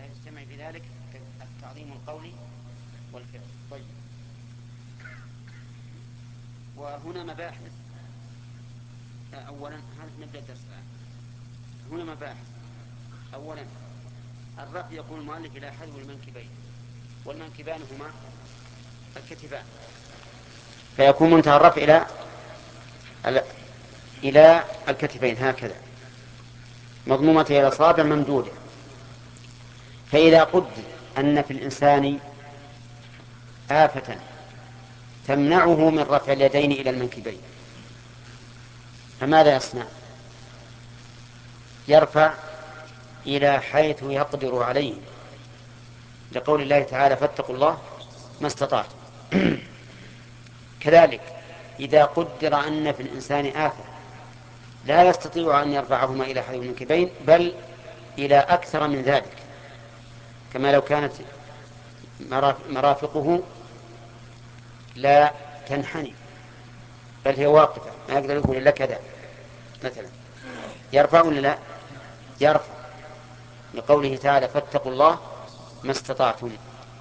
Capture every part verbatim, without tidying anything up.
فيجتمع في ذلك التعظيم القولي والفعل. طيب، وهنا مباحث. أولا نبدأ الدرس الآن. هنا مباحث. أولا الرفع يقول المؤلف إلى حذو المنكبين، والمنكبان هما الكتفان، فيكون منتهى الرفع إلى إلى الكتفين هكذا، مضمومة إلى الأصابع ممدودة. فإذا قدر أن في الإنسان آفة تمنعه من رفع اليدين إلى المنكبين، فماذا يصنع؟ يرفع إلى حيث يقدر عليه، لقول الله تعالى فاتقوا الله ما استطعتم. كذلك إذا قدر أن في الإنسان آفة لا يستطيع أن يرفعهما إلى حذو المنكبين بل إلى أكثر من ذلك، كما لو كانت مرافقه لا تنحني بل هي واقفة ما يقدر يقول إلا كذا مثلا، يرفع ولا لا؟ يرفع، لقوله تعالى فاتقوا الله ما استطعتم.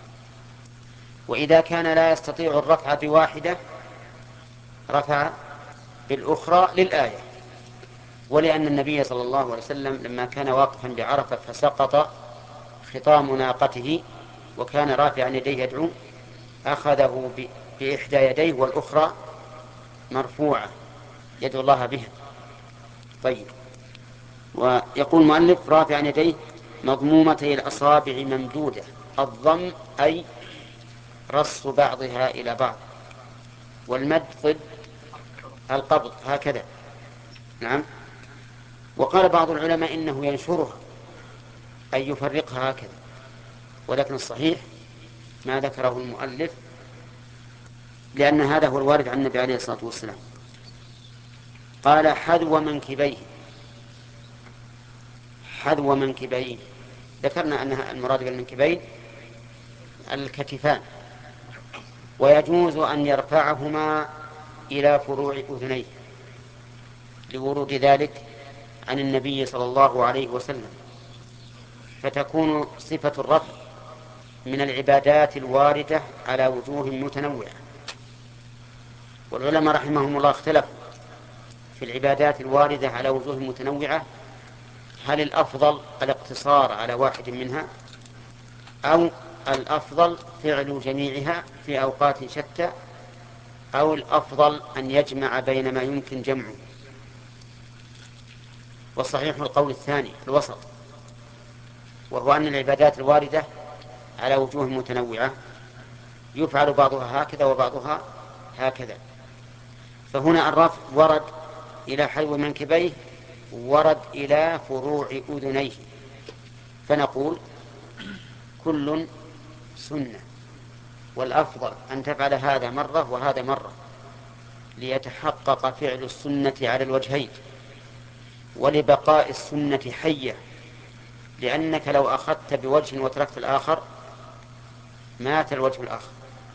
وإذا كان لا يستطيع الرفع بواحدة رفع بالأخرى للآية، ولأن النبي صلى الله عليه وسلم لما كان واقفا بعرفة فسقط خطام ناقته وكان رافعا يديه يدعو أخذه بإحدى يديه والأخرى مرفوعة يدعو الله بها. طيب، ويقول المؤلف رافعا يديه مضمومتي الأصابع ممدودة. الضم أي رص بعضها إلى بعض، والمد ضد القبض هكذا. نعم. وقال بعض العلماء إنه ينشرها أي يفرقها هكذا، ولكن الصحيح ما ذكره المؤلف لأن هذا هو الوارد عن النبي عليه الصلاة والسلام. قال حذو منكبيه. حذو منكبيه ذكرنا أن المراد بالمنكبين الكتفان، ويجوز أن يرفعهما إلى فروع أذنيه لورود ذلك عن النبي صلى الله عليه وسلم، فتكون صفة الرفع من العبادات الواردة على وجوه متنوعة. والعلماء رحمهم الله اختلفوا في العبادات الواردة على وجوه متنوعة، هل الأفضل الاقتصار على واحد منها أو الأفضل فعل جميعها في أوقات شتى أو الأفضل أن يجمع بين ما يمكن جمعه. والصحيح القول الثاني الوسط، وهو أن العبادات الواردة على وجوه متنوعة يفعل بعضها هكذا وبعضها هكذا. فهنا الرفع ورد إلى حذو منكبيه ورد إلى فروع أذنيه، فنقول كل سنة، والأفضل أن تفعل هذا مرة وهذا مرة ليتحقق فعل السنة على الوجهين ولبقاء السنة حية، لأنك لو أخذت بوجه وتركت الآخر مات الوجه الآخر،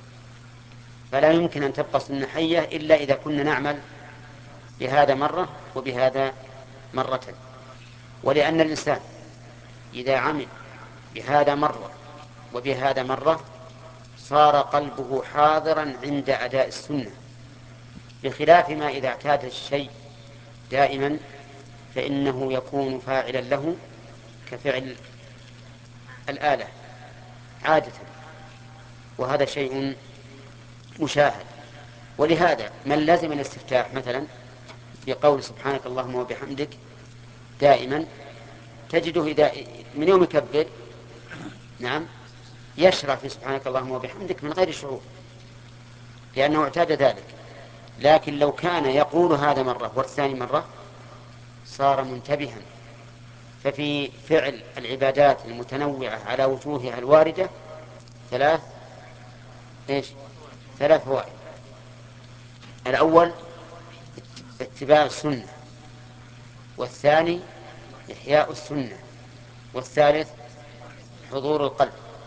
فلا يمكن أن تبقى السنة حية إلا إذا كنا نعمل بهذا مرة وبهذا مرة. ولأن الإنسان إذا عمل بهذا مرة وبهذا مرة صار قلبه حاضرا عند أداء السنة، بخلاف ما إذا اعتاد الشيء دائما فإنه يكون فاعلا له كفعل الآلة عادة، وهذا شيء مشاهد. ولهذا من لازم الاستفتاح مثلا بقول سبحانك اللهم وبحمدك دائما تجده إذا من يوم يكبر نعم يشرع في سبحانك اللهم وبحمدك من غير شعور لأنه اعتاد ذلك. لكن لو كان يقول هذا مرة والثاني مرة صار منتبها. ففي فعل العبادات المتنوعة على وجوهها الواردة ثلاث إيش ثلاث فوائد. الأول اتباع السنة، والثاني إحياء السنة، والثالث حضور القلب.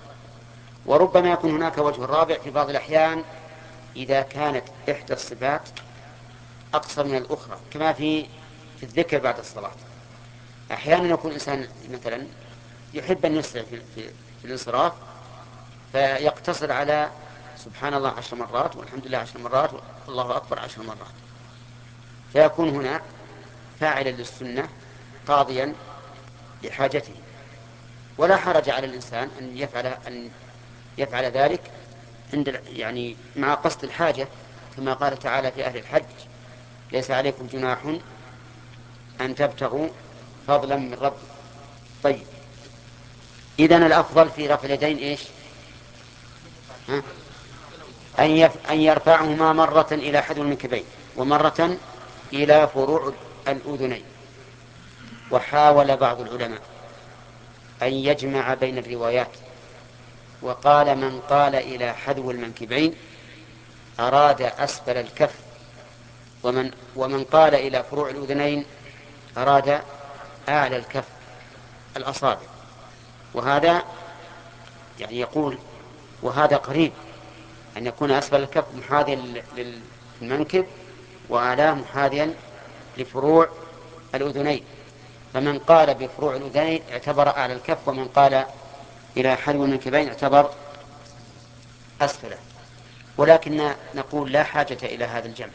وربما يكون هناك وجه رابع في بعض الأحيان إذا كانت إحدى الصفات أقصر من الأخرى، كما في في الذكر بعد الصلاة. أحيانا يكون الإنسان مثلا يحب أن يسرع في, في, في الانصراف، فيقتصر على سبحان الله عشر مرات والحمد لله عشر مرات والله أكبر عشر مرات، فيكون هنا فاعلا للسنة قاضيا لحاجته. ولا حرج على الإنسان أن يفعل أن يفعل ذلك عند يعني مع قصد الحاجة، كما قال تعالى في أهل الحج: ليس عليكم جناح أن تبتغوا فضلا من ربكم. طيب، إذن الأفضل في رفع اليدين إيش؟ ها؟ أن, يف... أن يرفعهما مرة إلى حذو المنكبين ومرة إلى فروع الأذنين. وحاول بعض العلماء أن يجمع بين الروايات، وقال من قال إلى حذو المنكبين أراد أسفل الكف، ومن, ومن قال إلى فروع الأذنين أراد أعلى الكف الأصابع. وهذا يعني يقول وهذا قريب أن يكون أسفل الكف محاذيا للمنكب وأعلاه محاذيا لفروع الأذنين، فمن قال بفروع الأذنين اعتبر أعلى الكف، ومن قال إلى حذو المنكبين اعتبر أسفله. ولكن نقول لا حاجة إلى هذا الجمع،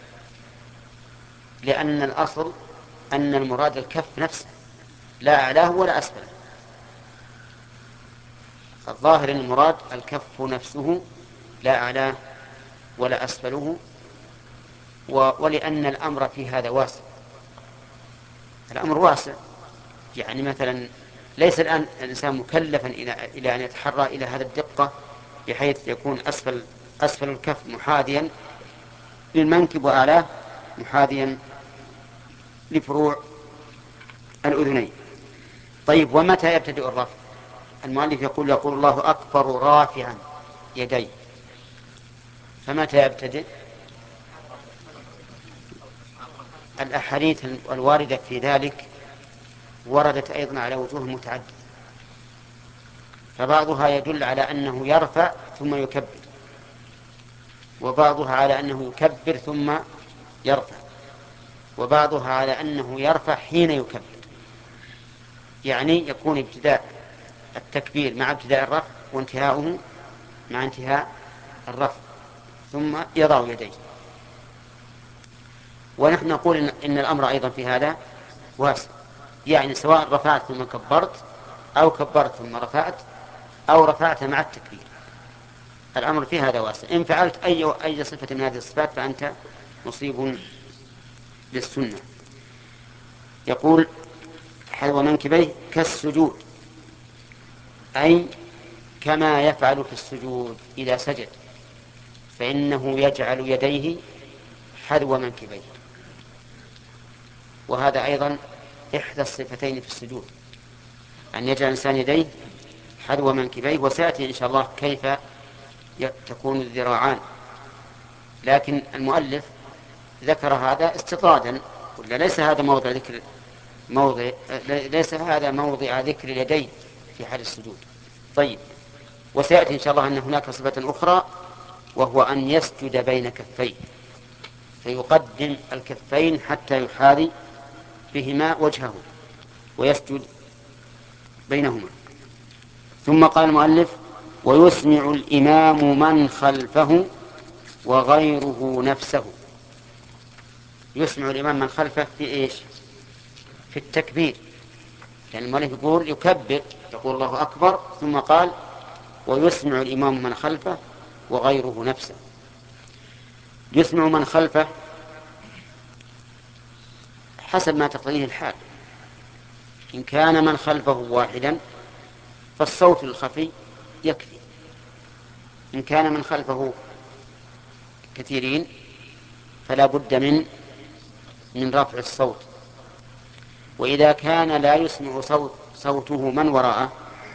لأن الأصل أن المراد الكف نفسه لا أعلاه ولا أسفله. الظاهر أن المراد الكف نفسه لا أعلاه ولا أسفله، ولأن الأمر في هذا واسع. الأمر واسع، يعني مثلا ليس الآن الإنسان مكلفا إلى أن يتحرى إلى هذا الدقة بحيث يكون أسفل, أسفل الكف محاذيا للمنكب وأعلاه محاذيا لفروع الأذنين. طيب، ومتى يبتدئ الرفع؟ المؤلف يقول يقول الله أكبر رافعا يديه، فمتى يبتدئ؟ الأحاديث الواردة في ذلك وردت أيضا على وجوه متعددة، فبعضها يدل على أنه يرفع ثم يكبر، وبعضها على أنه يكبر ثم يرفع، وبعضها على أنه يرفع حين يكبر، يعني يكون ابتداء التكبير مع ابتداء الرفع وانتهاؤه مع انتهاء الرفع، ثم يضع يديه. ونحن نقول إن الأمر أيضا في هذا واسع، يعني سواء رفعت ثم كبرت أو كبرت ثم رفعت أو رفعت مع التكبير، الأمر في هذا واسع. إن فعلت أي, أي صفة من هذه الصفات فأنت مصيب للسنة. يقول حذو منكبيه كالسجود، أي كما يفعل في السجود إذا سجد، فإنه يجعل يديه حذو منكبيه. وهذا أيضا إحدى الصفتين في السجود، أن يجعل الإنسان يديه حذو منكبيه، وسيأتي إن شاء الله كيف تكون الذراعان. لكن المؤلف ذكر هذا استطرادا، ولا ليس هذا موضع ذكر موضع ليس هذا موضع ذكر اليدين في حال السجود. طيب، وسيأتي إن شاء الله أن هناك صفة أخرى، وهو أن يسجد بين كفيه، فيقدم الكفين حتى يحاذي بهما وجهه ويسجد بينهما. ثم قال المؤلف ويسمع الإمام من خلفه وغيره نفسه. يسمع الإمام من خلفه في إيش؟ في التكبير، يعني المؤلف يقول يكبر يقول الله أكبر، ثم قال ويسمع الإمام من خلفه وغيره نفسه. يسمع من خلفه حسب ما تقتضيه الحال، إن كان من خلفه واحدا فالصوت الخفي يكفي، إن كان من خلفه كثيرين فلا بد من من رفع الصوت. وإذا كان لا يسمع صوت صوته من وراءه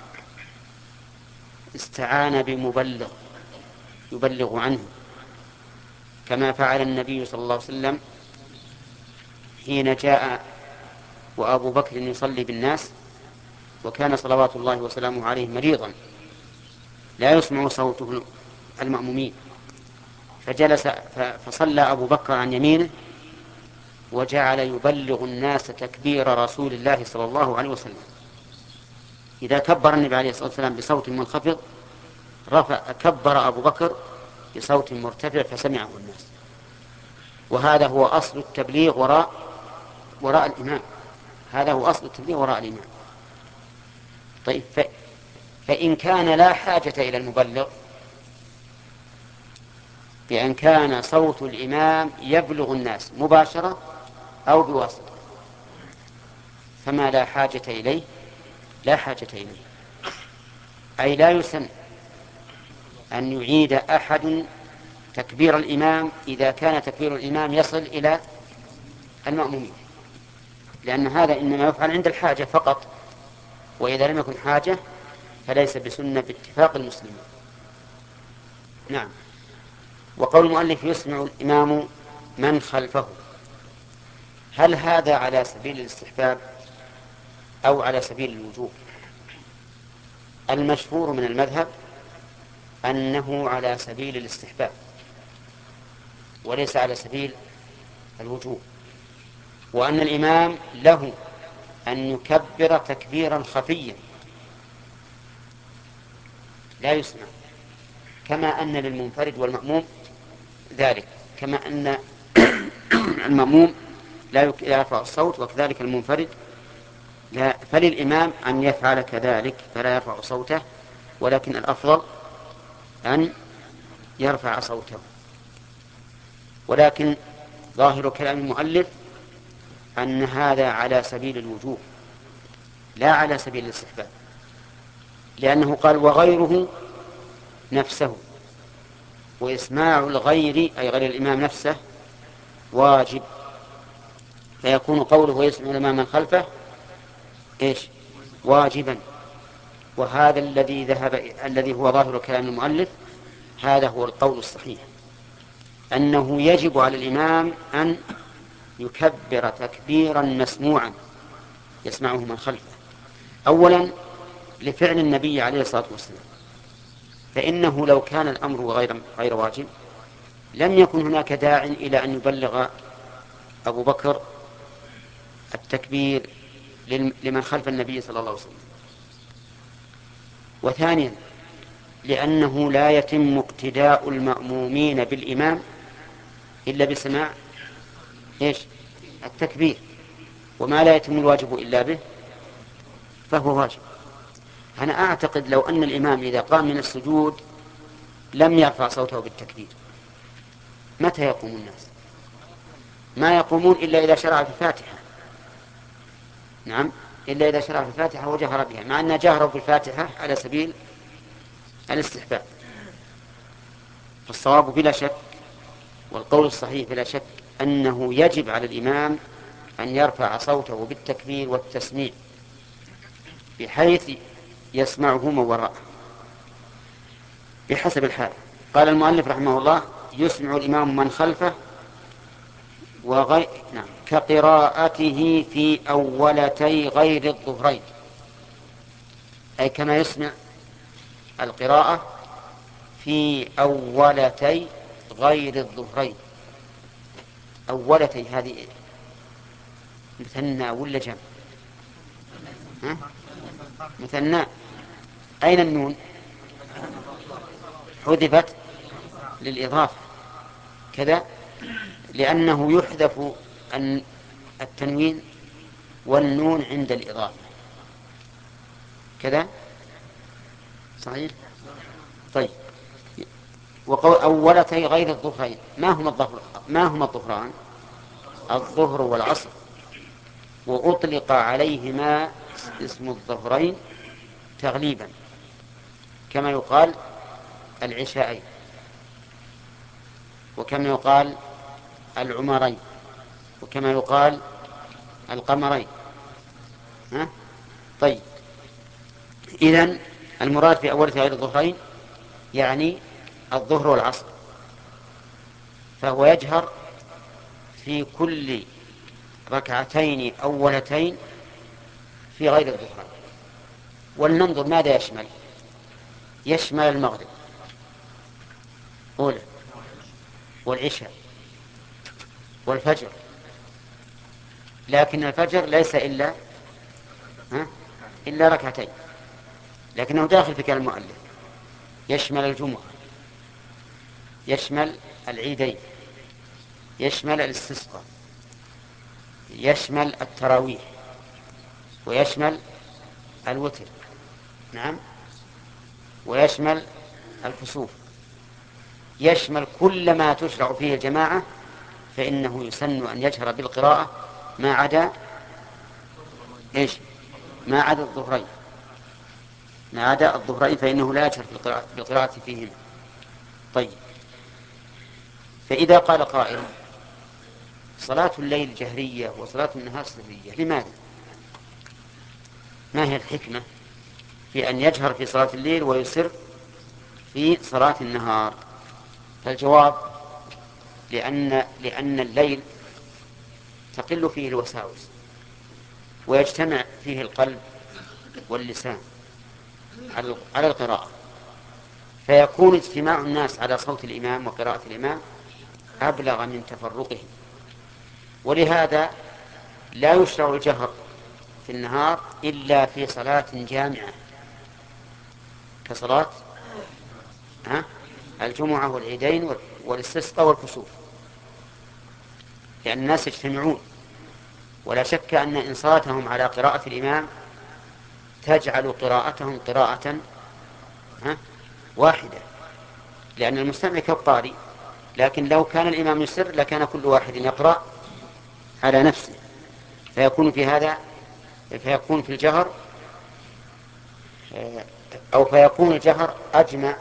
استعان بمبلغ يبلغ عنه، كما فعل النبي صلى الله عليه وسلم حين جاء وأبو بكر يصلي بالناس، وكان صلوات الله وسلامه عليه مريضا لا يسمع صوته المأمومين، فجلس فصلى أبو بكر عن يمينه وجعل يبلغ الناس تكبير رسول الله صلى الله عليه وسلم. إذا كبر النبي عليه الصلاة والسلام بصوت منخفض رفع كبر أبو بكر بصوت مرتفع فسمعه الناس. وهذا هو أصل التبليغ وراء وراء الإمام. هذا هو أصل التبليغ وراء الإمام. طيب ف... فإن كان لا حاجة إلى المبلغ، بأن كان صوت الإمام يبلغ الناس مباشرة أو بواسطة، فما لا حاجة إليه لا حاجة إليه، أي لا يسن أن يعيد أحد تكبير الإمام إذا كان تكبير الإمام يصل إلى المأمومين، لأن هذا إنما يفعل عند الحاجة فقط، وإذا لم يكن حاجة فليس بسنة باتفاق المسلمين. نعم. وقول المؤلف يسمع الإمام من خلفه، هل هذا على سبيل الاستحباب أو على سبيل الوجوب؟ المشهور من المذهب أنه على سبيل الاستحباب وليس على سبيل الوجوب، وأن الإمام له أن يكبر تكبيرا خفيا لا يسمع، كما أن للمنفرد والمأموم ذلك، كما أن المأموم لا يرفع الصوت وكذلك المنفرد لا، فللإمام أن يفعل كذلك فلا يرفع صوته، ولكن الأفضل أن يرفع صوته. ولكن ظاهر كلام المؤلف أن هذا على سبيل الوجوب لا على سبيل الاستحباب، لأنه قال وغيره نفسه، وإسماع الغير أي غير الإمام نفسه واجب، فيكون قوله ويسمع الإمام من خلفه إيش؟ واجبا. وهذا الذي ذهب الذي هو ظاهر كلام المؤلف، هذا هو القول الصحيح، أنه يجب على الإمام أن يكبر تكبيرا مسموعا يسمعه من خلفه، أولا لفعل النبي عليه الصلاة والسلام، فإنه لو كان الأمر غير غير واجب لم يكن هناك داع إلى أن يبلغ أبو بكر التكبير لمن خلف النبي صلى الله عليه وسلم. وثانيا لأنه لا يتم اقتداء المأمومين بالإمام إلا بسماع إيش؟ التكبير، وما لا يتم الواجب إلا به فهو واجب. أنا أعتقد لو أن الإمام إذا قام من السجود لم يرفع صوته بالتكبير متى يقوم الناس؟ ما يقومون إلا إذا شرع في الفاتحة. نعم، إلا إذا شرع في الفاتحة وجهر بها، مع أن جهره في الفاتحة على سبيل الاستحباب. فالصواب بلا شك والقول الصحيح بلا شك أنه يجب على الإمام أن يرفع صوته بالتكبير والتسميع بحيث يسمعه من وراءه بحسب الحال. قال المؤلف رحمه الله يسمع الإمام من خلفه وغي... نعم كقراءته في أولتي غير الظهرين، أي كما يسمع القراءة في أولتي غير الظهرين. أولتي هذه مثنى ولا جمع؟ ها؟ مثنى. أين النون؟ حذفت للإضافة كذا، لأنه يحذف التنوين والنون عند الإضافة كذا، صحيح؟ طيب، وقول أولتي غير الظهرين، ما هما الظهر ما هما الظهران؟ الظهر والعصر، وأطلق عليهما اسم الظهرين تغليبا، كما يقال العشاءين، وكما يقال العمرين، وكما يقال القمرين. ها؟ طيب، إذن المراد في أولة غير الظهرين يعني الظهر والعصر، فهو يجهر في كل ركعتين أولتين في غير الظهرين. ولننظر ماذا يشمل. يشمل المغرب أولى والعشاء والفجر، لكن الفجر ليس إلا ها؟ إلا ركعتين، لكنه داخل في كلام المؤلف، يشمل الجمعة، يشمل العيدين، يشمل الاستسقاء، يشمل التراويح، ويشمل الوتر، نعم، ويشمل الكسوف، يشمل كل ما تشرع فيه الجماعة، فإنه يسن أن يجهر بالقراءة ما عدا إيش؟ ما عدا الظهرين، ما عدا الظهرين فإنه لا يجهر بالقراءة, بالقراءة فيهما. طيب، فإذا قال قائل صلاة الليل جهرية وصلاة النهار سرية، لماذا؟ ما هي الحكمة في أن يجهر في صلاة الليل ويسر في صلاة النهار؟ فالجواب لأن, لأن الليل تقل فيه الوساوس ويجتمع فيه القلب واللسان على القراءة، فيكون اجتماع الناس على صوت الإمام وقراءة الإمام أبلغ من تفرقهم، ولهذا لا يشرع الجهر في النهار إلا في صلاة جامعة كصلاة الجمعة والعيدين والاستسقاء والكسوف، لأن الناس يجتمعون، ولا شك أن إنصاتهم على قراءة الإمام تجعل قراءتهم قراءة واحدة، لأن المستمع كالقارئ، لكن لو كان الإمام يسر لكان كل واحد يقرأ على نفسه، فيكون في هذا فيكون في الجهر أو فيكون الجهر أجمع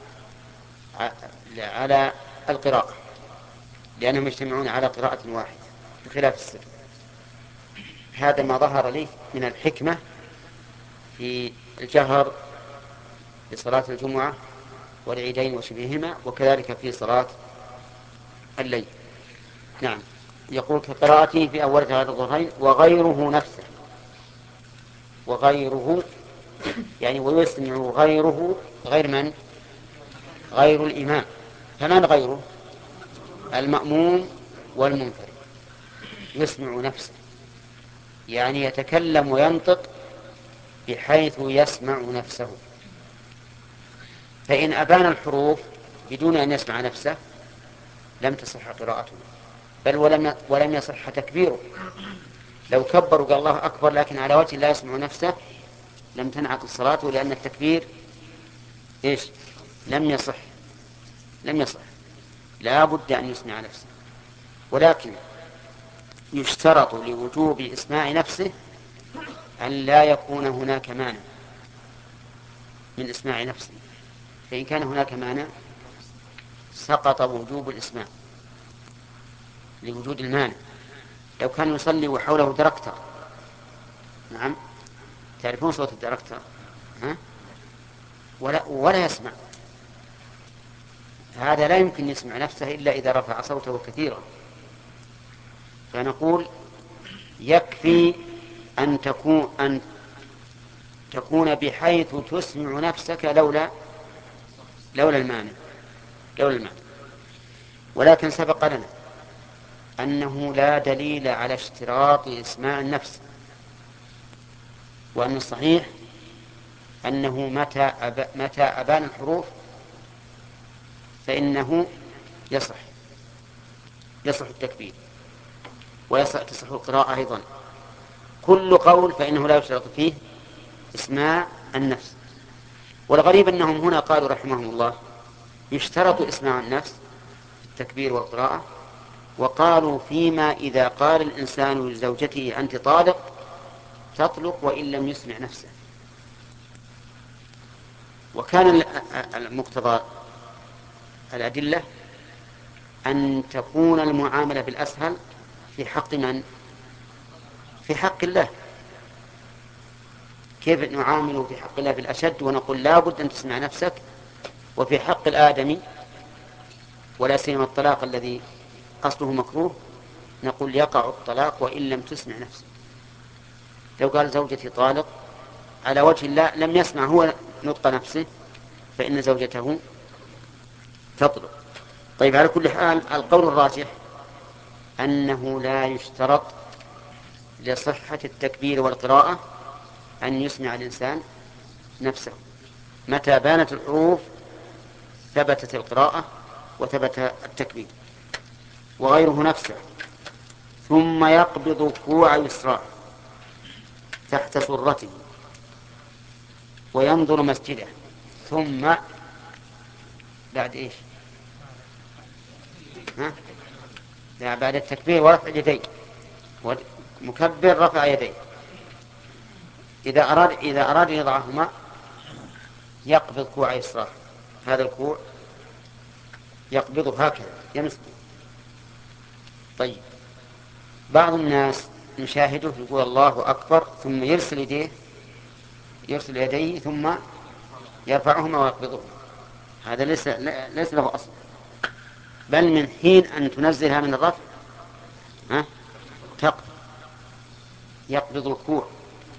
على القراءة، لأنهم يجتمعون على قراءة واحدة بخلاف السر. هذا ما ظهر لي من الحكمة في الجهر بصلاة الجمعة والعيدين وشبههما، وكذلك في صلاة الليل. نعم، يقول كقراءته في أول ثلاث الظهرين وغيره نفسه، وغيره يعني ويسمع غيره، غير من؟ غير الإمام. فمن غيره؟ المأموم والمنفرد، يسمع نفسه، يعني يتكلم وينطق بحيث يسمع نفسه، فإن أبان الحروف بدون أن يسمع نفسه لم تصح قراءته، بل ولم ولم يصح تكبيره. لو كبر وقال الله أكبر لكن على وجه لا يسمع نفسه لم تنعقد صلاته، لأن التكبير إيش؟ لم يصح لم يصح لا بد أن يسمع نفسه. ولكن يشترط لوجوب إسماع نفسه أن لا يكون هناك مانع من إسماع نفسه، فإن كان هناك مانع سقط وجوب الإسماع لوجود المانع. لو كان يصلي وحوله دركتر، نعم، تعرفون صوت الدركتر، ها؟ ولا, ولا يسمع، هذا لا يمكن يسمع نفسه إلا إذا رفع صوته كثيرا. فنقول يكفي أن تكون, أن تكون بحيث تسمع نفسك لولا لولا المانع لولا المانع. ولكن سبق لنا أنه لا دليل على اشتراط إسماع النفس، وأن الصحيح أنه متى, أب... متى أبان الحروف فإنه يصح يصح التكبير ويصح تصح القراءة أيضا. كل قول فإنه لا يشترط فيه إسماع النفس. والغريب أنهم هنا قالوا رحمهم الله يشترط إسماع النفس في التكبير والقراءة، وقالوا فيما إذا قال الإنسان لزوجته أنت طالق تطلق وإن لم يسمع نفسه. وكان المقتضى الأدلة أن تكون المعاملة بالأسهل في حق من؟ في حق الله. كيف نعامله في حق الله بالأشد ونقول لا بد أن تسمع نفسك، وفي حق الآدمي ولا سيما الطلاق الذي أصله مكروه نقول يقع الطلاق وإن لم تسمع نفسك. لو قال زوجتي طالق على وجه الله لم يسمع هو نطق نفسه فإن زوجته تطلق. طيب، على كل حال القول الراجح أنه لا يشترط لصحة التكبير والقراءة أن يسمع الإنسان نفسه. متى بانت الحروف ثبتت القراءة وثبت التكبير، وغيره نفسه. ثم يقبض كوع يسراه تحت سرته وينظر مسجده. ثم بعد إيش؟ ها؟ بعد التكبير ورفع اليدين، مكبر رفع يديه. إذا أراد إذا أراد يضعهما يقبض كوع يسراه، هذا الكوع يقبضه هكذا يمسكه. طيب، بعض الناس نشاهده يقول الله أكبر ثم يرسل يديه يرسل يديه ثم يرفعهما ويقبضهما، هذا ليس ليس له أصل، بل من حين أن تنزلها من الرفع ها تقبض، يقبض الكوع.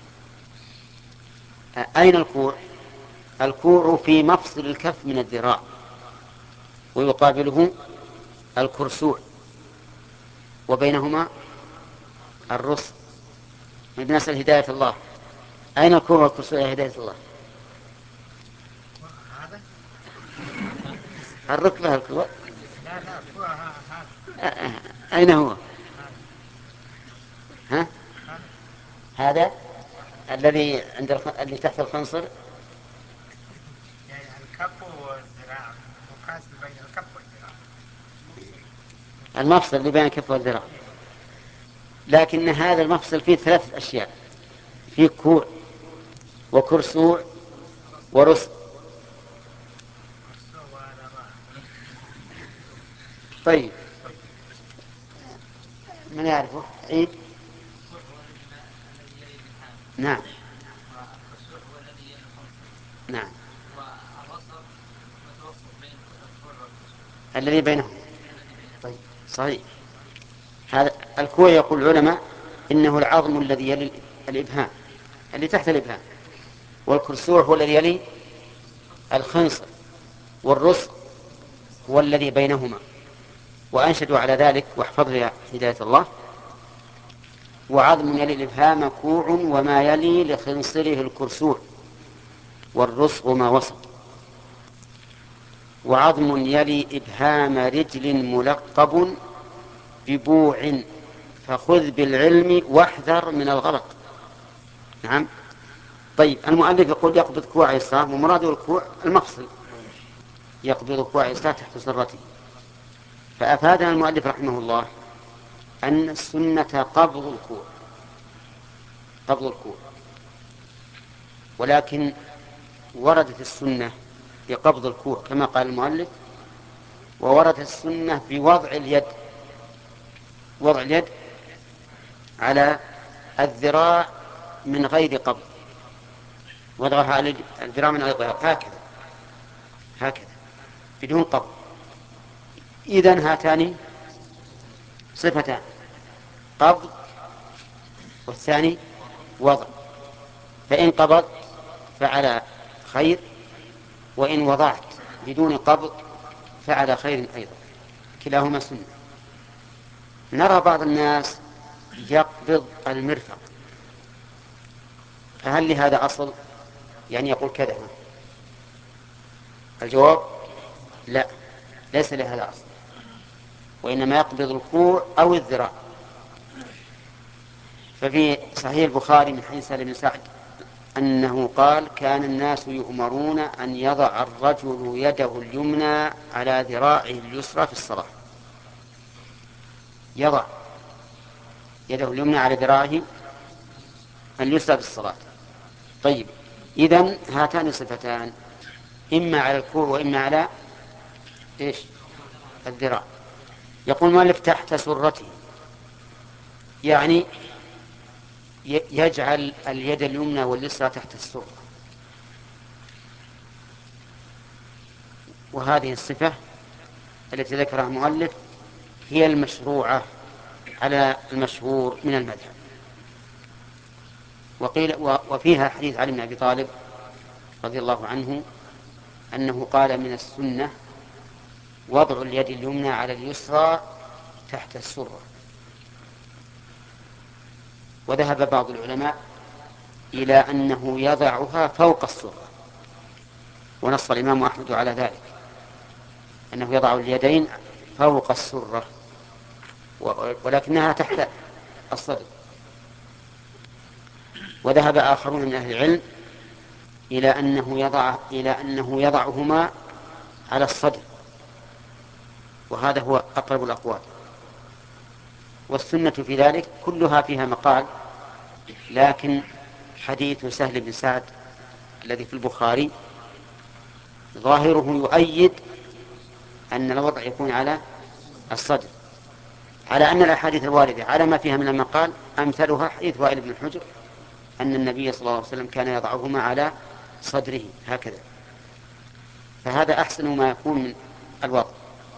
أين الكوع؟ الكوع في مفصل الكف من الذراع، ويقابله الكرسوع، وبينهما الرسل. بنسأل هداية الله، أين الكوع والكرسوع يا هداية الله؟ الركبة الكوع. أين هو؟ ها؟ هذا الذي عند الخ... اللي تحت الخنصر، يعني الكف والذراع، وقاس بين الكف والذراع، المفصل اللي بين الكف والذراع. لكن هذا المفصل فيه ثلاثة أشياء، فيه كوع وكرسوع ورسل. طيب، من يعرفه؟ عيد. نعم نعم، الذي بينهم. طيب، صحيح. هذا الكوع يقول العلماء إنه العظم الذي يلي الإبهام، اللي تحت الإبهام، والكرسوع هو الذي يلي الخنصر، والرسل هو الذي بينهما. وأنشدوا على ذلك، واحفظ يا هداية الله: وعظم يلي الإبهام كوع وما يلي لخنصره الكرسوع والرسغ ما وسط. وعظم يلي إبهام رجل ملقب ببوع فخذ بالعلم واحذر من الغلط. نعم. طيب، المؤلف يقول يقبض كوع يسراه، ومراده الكوع المفصل، يقبض كوع يسراه تحت سرته. فأفادنا المؤلف رحمه الله أن السنة قبض الكوع، قبض الكوع، ولكن وردت السنة بقبض الكوع كما قال المؤلف، ووردت السنة بوضع اليد، وضع اليد على الذراع من غير قبض، وضعها على الذراع من غير قبض، هكذا هكذا بدون قبض. إذن هاتان صفتان: قبض، والثاني وضع. فإن قبض فعلى خير، وإن وضعت بدون قبض فعلى خير أيضا، كلاهما سنة. نرى بعض الناس يقبض المرفق، فهل لهذا أصل؟ يعني يقول كذا؟ الجواب لا، ليس لهذا أصل، وإنما يقبض الكوع أو الذراع. ففي صحيح البخاري من حديث سهل بن سعد أنه قال: كان الناس يؤمرون أن يضع الرجل يده اليمنى على ذراعه اليسرى في الصلاة، يضع يده اليمنى على ذراعه اليسرى في الصلاة. طيب، إذن هاتان صفتان، إما على الكوع وإما على إيش؟ الذراع. يقول مالك تحت سرته، يعني يجعل اليد اليمنى واليسرى تحت السرة. وهذه الصفة التي ذكرها المؤلف هي المشروعة على المشهور من المذهب. وقيل وفيها حديث علي بن أبي طالب رضي الله عنه أنه قال: من السنة وضع اليد اليمنى على اليسرى تحت السرة. وذهب بعض العلماء إلى أنه يضعها فوق السرة، ونص الإمام أحمد على ذلك، أنه يضع اليدين فوق السرة ولكنها تحت الصدر. وذهب آخرون من أهل العلم إلى أنه يضع إلى أنه يضعهما على الصدر، وهذا هو أقرب الأقوال. والسنة في ذلك كلها فيها مقال، لكن حديث سهل بن سعد الذي في البخاري ظاهره يؤيد أن الوضع يكون على الصدر، على أن الأحاديث الواردة على ما فيها من المقال أمثلها حديث وائل بن حجر أن النبي صلى الله عليه وسلم كان يضعهما على صدره هكذا، فهذا أحسن ما يكون من الوضع.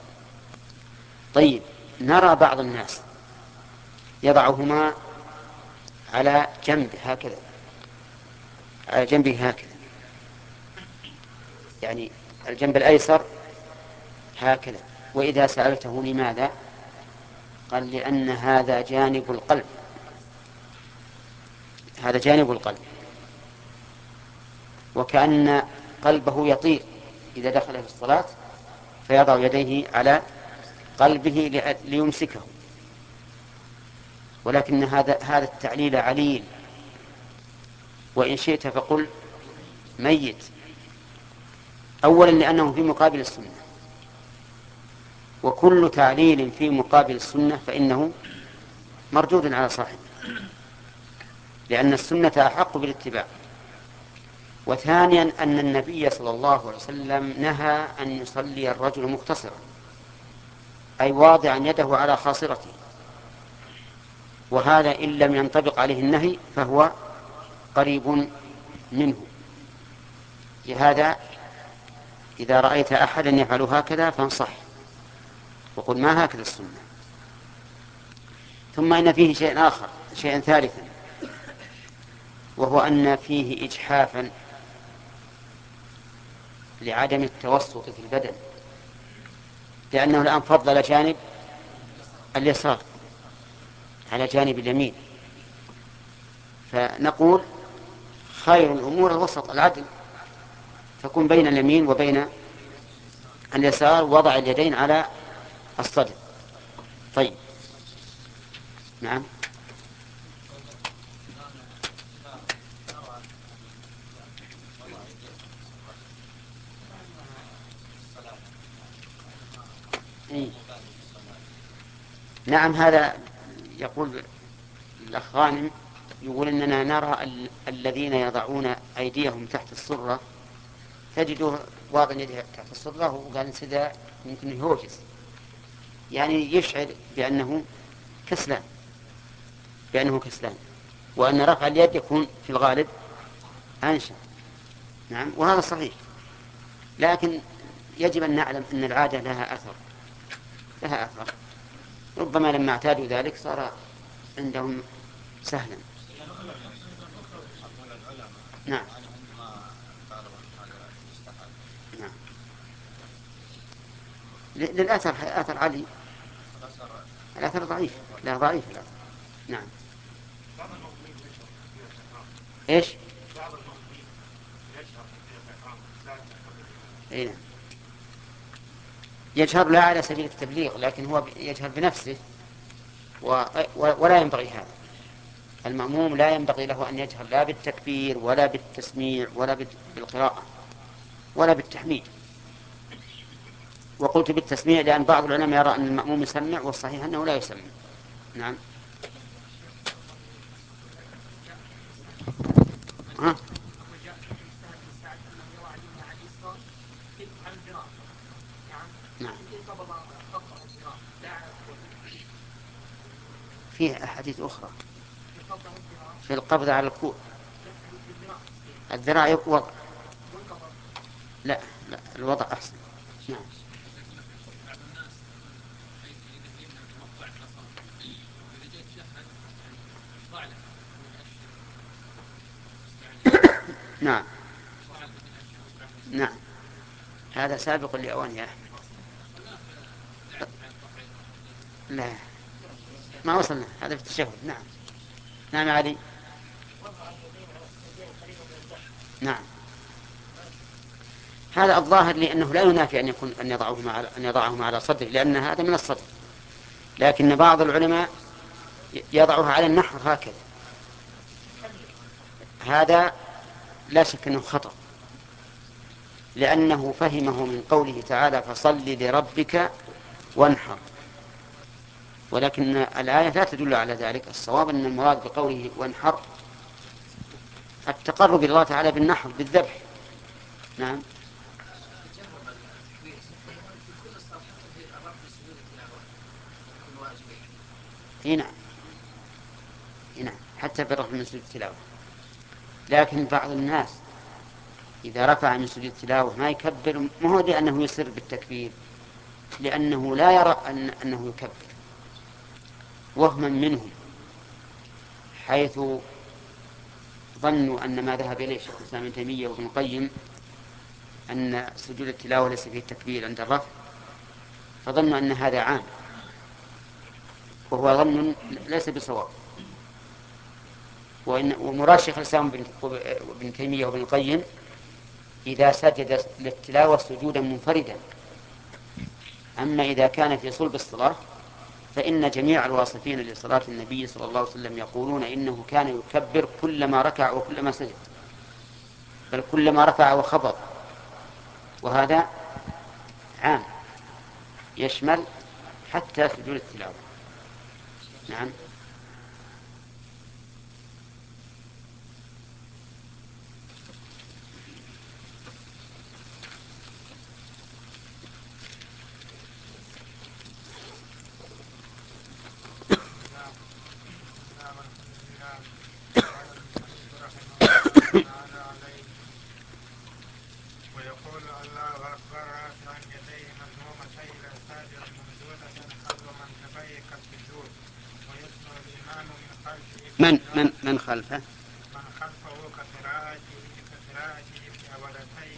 طيب، نرى بعض الناس يضعهما على جنب هكذا، على جنبه هكذا، يعني الجنب الأيسر هكذا. وإذا سألته لماذا قال لأن هذا جانب القلب، هذا جانب القلب، وكأن قلبه يطير إذا دخل في الصلاة فيضع يديه على قلبه ليمسكه. ولكن هذا هذا التعليل عليل، وإن شئت فقل ميت. أولا لأنه في مقابل السنة، وكل تعليل في مقابل السنة فإنه مردود على صاحبه، لأن السنة أحق بالاتباع. وثانيا أن النبي صلى الله عليه وسلم نهى أن يصلي الرجل مختصرا، أي واضعا يده على خاصرته، وهذا إن لم ينطبق عليه النهي فهو قريب منه. لهذا إذا رأيت أحدا يفعل هكذا فانصح وقل ما هكذا السنة. ثم إن فيه شيء آخر، شيء ثالثا، وهو أن فيه إجحافا لعدم التوسط في البدن، لأنه الآن فضل جانب اليسار على جانب اليمين، فنقول خير الأمور الوسط العدل، تكون بين اليمين وبين اليسار، وضع اليدين على الصدر. طيب، نعم. إيه؟ نعم، هذا يقول الأخ غانم، يقول إننا نرى ال- الذين يضعون أيديهم تحت السرة، تجده واضع يده تحت السرة وقال انسدى يمكن يهوجس، يعني يشعر بأنه كسلان، بأنه كسلان، وأن رفع اليد يكون في الغالب أنشأ. نعم، وهذا صحيح، لكن يجب أن نعلم أن العادة لها أثر، لها أثر، ربما لما اعتادوا ذلك صار عندهم سهلا. نعم. نعم. للأثر أثر علي، الأثر ضعيف، لا ضعيف الأثر. نعم. إيش؟ إيه؟ يجهر لا على سبيل التبليغ، لكن هو يجهر بنفسه، و... ولا ينبغي هذا. المأموم لا ينبغي له أن يجهر لا بالتكبير ولا بالتسميع ولا بالقراءة ولا بالتحميد. وقلت بالتسميع لأن بعض العلماء يرى أن المأموم يسمع، والصحيح أنه لا يسمع. نعم. ها؟ نعم. فيه أحاديث أخرى في القبض على الكوع، الذراع وضع، لا لا الوضع أحسن. نعم. نعم. نعم، هذا سابق لأوان يا أحمد. لا، ما وصلنا، هذا في التشهد. نعم. نعم علي. نعم، هذا الظاهر لأنه لا ينافي أن يكون أن يضعهما على أن يضعهما على صدره، لأن هذا من الصدر، لكن بعض العلماء يضعها على النحر هكذا. هذا لا شك أنه خطأ، لأنه فهمه من قوله تعالى فصل لربك وانحر، ولكن الآية لا تدل على ذلك. الصواب أن المراد بقوله وانحر التقرب إلى الله تعالى بالنحر بالذبح. نعم. هنا هنا حتى بالرفع من سجود التلاوة، لكن بعض الناس إذا رفع من سجود التلاوة ما يكبر، ما هو لأنه يسر بالتكبير، لأنه لا يرى أن أنه يكبر، وهما منهم، حيث ظنوا أن ما ذهب إليه شيخ الإسلام ابن تيمية وابن القيم أن سجود التلاوة ليس فيه التكبير عند الرفع، فظنوا أن هذا عام، وهو ظن ليس بصواب. ومراد شيخ الإسلام ابن تيمية وابن القيم إذا سجد للتلاوة سجودا منفردا، أما إذا كان في صلب الصلاة فإن جميع الواصفين لصلاة النبي صلى الله عليه وسلم يقولون إنه كان يكبر كلما ركع وكلما سجد، بل كلما رفع وخفض، وهذا عام يشمل حتى سجود التلاوة. نعم. من من من خلفه من خلفه كقراءته كقراءته في أولتي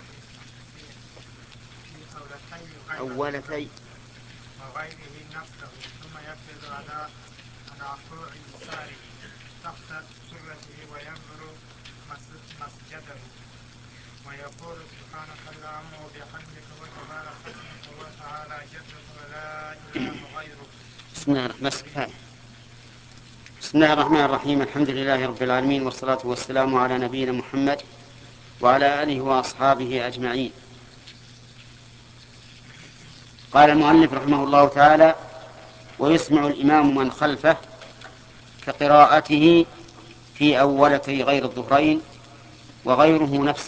في أولتي وغيره نفسه، ثم يفرض على العقوع يساره تحت سرته وينظر مسجده ويقول سبحانك اللهم وبحمدك وتبارك اسمك وتعالى جدك ولا إله غيرك. بسم الله الرحمن الرحيم. بسم الله الرحمن الرحيم. الحمد لله رب العالمين، والصلاة والسلام على نبينا محمد وعلى آله وأصحابه أجمعين. قال المؤلف رحمه الله تعالى: ويسمع الإمام من خلفه كقراءته في أولتي غير الظهرين وغيره نفسه.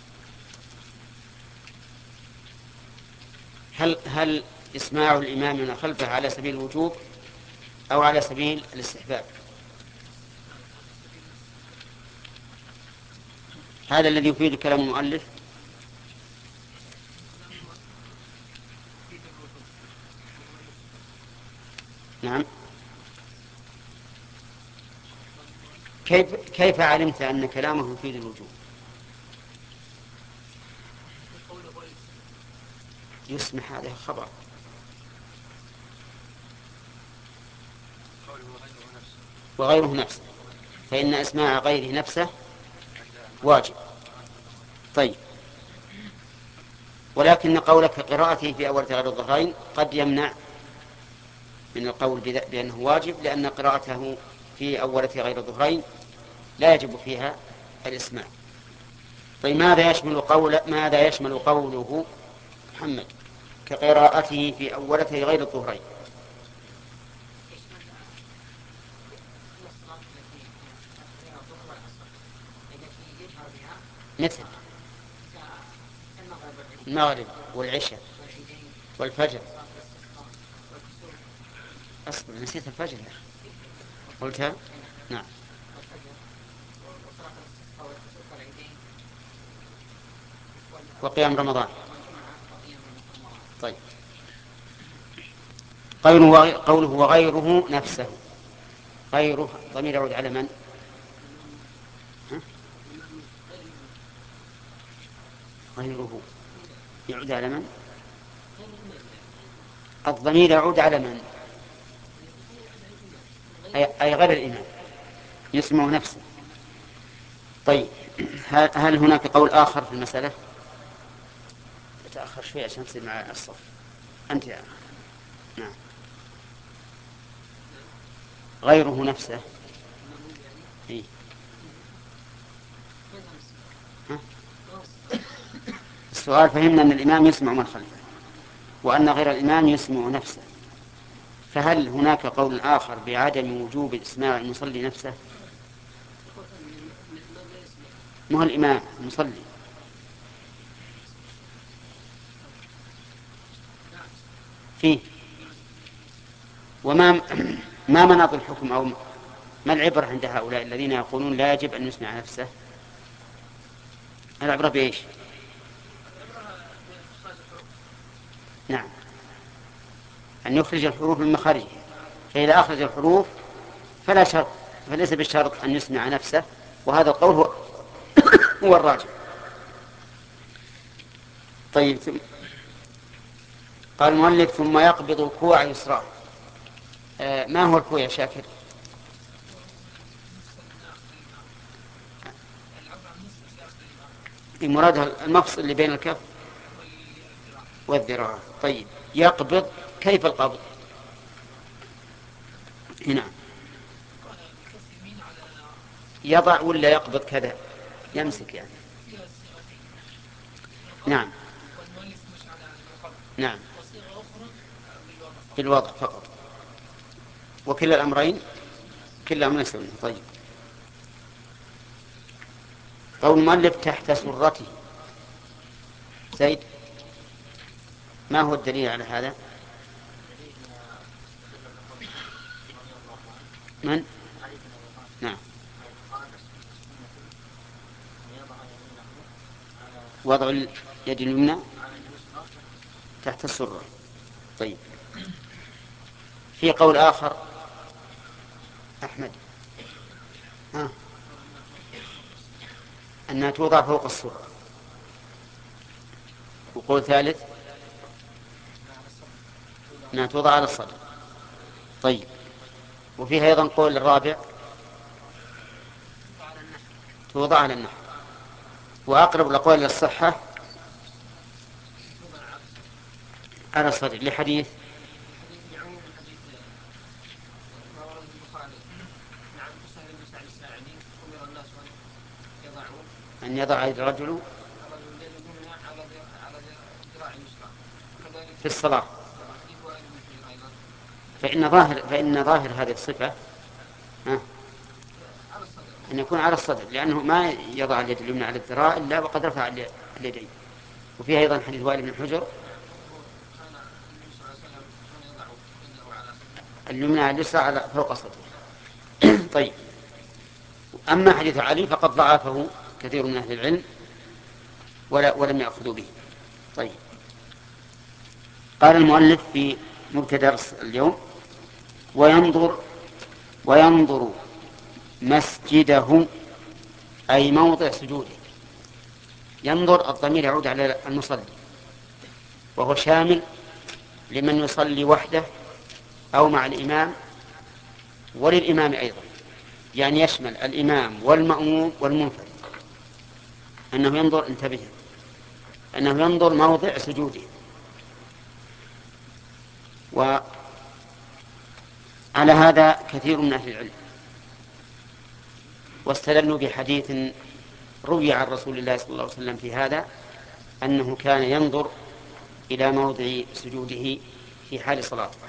هل هل إسماع الإمام من خلفه على سبيل الوجوب أو على سبيل الاستحباب؟ هذا الذي يفيد كلام المؤلف. نعم. كيف كيف علمت أن كلامه يفيد الوجوب؟ يسمح هذا خبر. وغيره نفسه، فإن إسماع غيره نفسه واجب. طيب، ولكن قولك قراءته في أول غير الظهرين قد يمنع من القول بأنه واجب، لأن قراءته في أول غير الظهرين لا يجب فيها الإسماع. طيب، ماذا يشمل قول ماذا يشمل قوله محمد كقراءته في أولتي غير الظهرين؟ مثل المغرب والعشاء والفجر. أصبر، نسيت الفجر يا أخي. قلتها؟ نعم. وقيام رمضان. طيب، قوله وغيره نفسه، غيره ضمير يعود على من؟ ها؟ غيره يعود على من؟ الضمير يعود على من؟ أي غير الإمام يسمع نفسه. طيب، هل هناك قول آخر في المسألة؟ تأخر شوي عشان تصير مع الصف. أنت يا نعم. غيره نفسه. إيه؟ ها؟ السؤال فهمنا أن الإمام يسمع من خلفه وأن غير الإمام يسمع نفسه، فهل هناك قول آخر بعدم وجوب إسماع المصلي نفسه؟ ما هو الإمام المصلي؟ فيه. وما ما مناط الحكم أو ما العبرة عند هؤلاء الذين يقولون لا يجب أن يسمع نفسه؟ العبرة بإيش؟ نعم، أن يخرج الحروف من مخارجها، فإذا أخرج الحروف فلا شرط، فليس بالشرط أن يسمع نفسه، وهذا القول هو, هو الراجح. طيب، قال المؤلف ثم يقبض الكوع يسراه. آه ما هو الكوع يا شاكر؟ المراد المفصل اللي بين الكف والذراع. طيب، يقبض، كيف القبض هنا؟ يضع ولا يقبض كذا يمسك يعني؟ نعم نعم، بالوضع فقط، وكلا الأمرين كلا أمرين سوى. طيب، قول المؤلف تحت سرته. زيد، ما هو الدليل على هذا؟ من؟ نعم، وضع اليد اليمنى تحت السرة. طيب، في قول آخر أحمد ها أنها توضع فوق السرة، وقول ثالث أنها توضع على الصدر. طيب، وفيها أيضا قول الرابع توضع على النحو، وأقرب الأقوال للصحة على الصدر لحديث أن يضع الرجل في الصلاة، فإن ظاهر فإن ظاهر هذه الصفة ها أن يكون على الصدر، لأنه ما يضع اليد اليمنى على الذراع إلا وقد رفع اليدين. وفيها أيضا حديث وائل بن حجر اليمنى على اليسرى على فوق صدره. طيب، أما حديث علي فقد ضعفه كثير من أهل العلم ولا ولم يأخذوا به. طيب، قال المؤلف في مبتدأ اليوم وينظر وينظر مسجده أي موضع سجوده. ينظر الضمير يعود على المصلي، وهو شامل لمن يصلي وحده أو مع الإمام وللإمام أيضا، يعني يشمل الإمام والمأموم والمنفرد، أنه ينظر، انتبه، أنه ينظر موضع سجوده. وعلى هذا كثير من أهل العلم، واستدلوا بحديث روي عن رسول الله صلى الله عليه وسلم في هذا أنه كان ينظر إلى موضع سجوده في حال صلاته.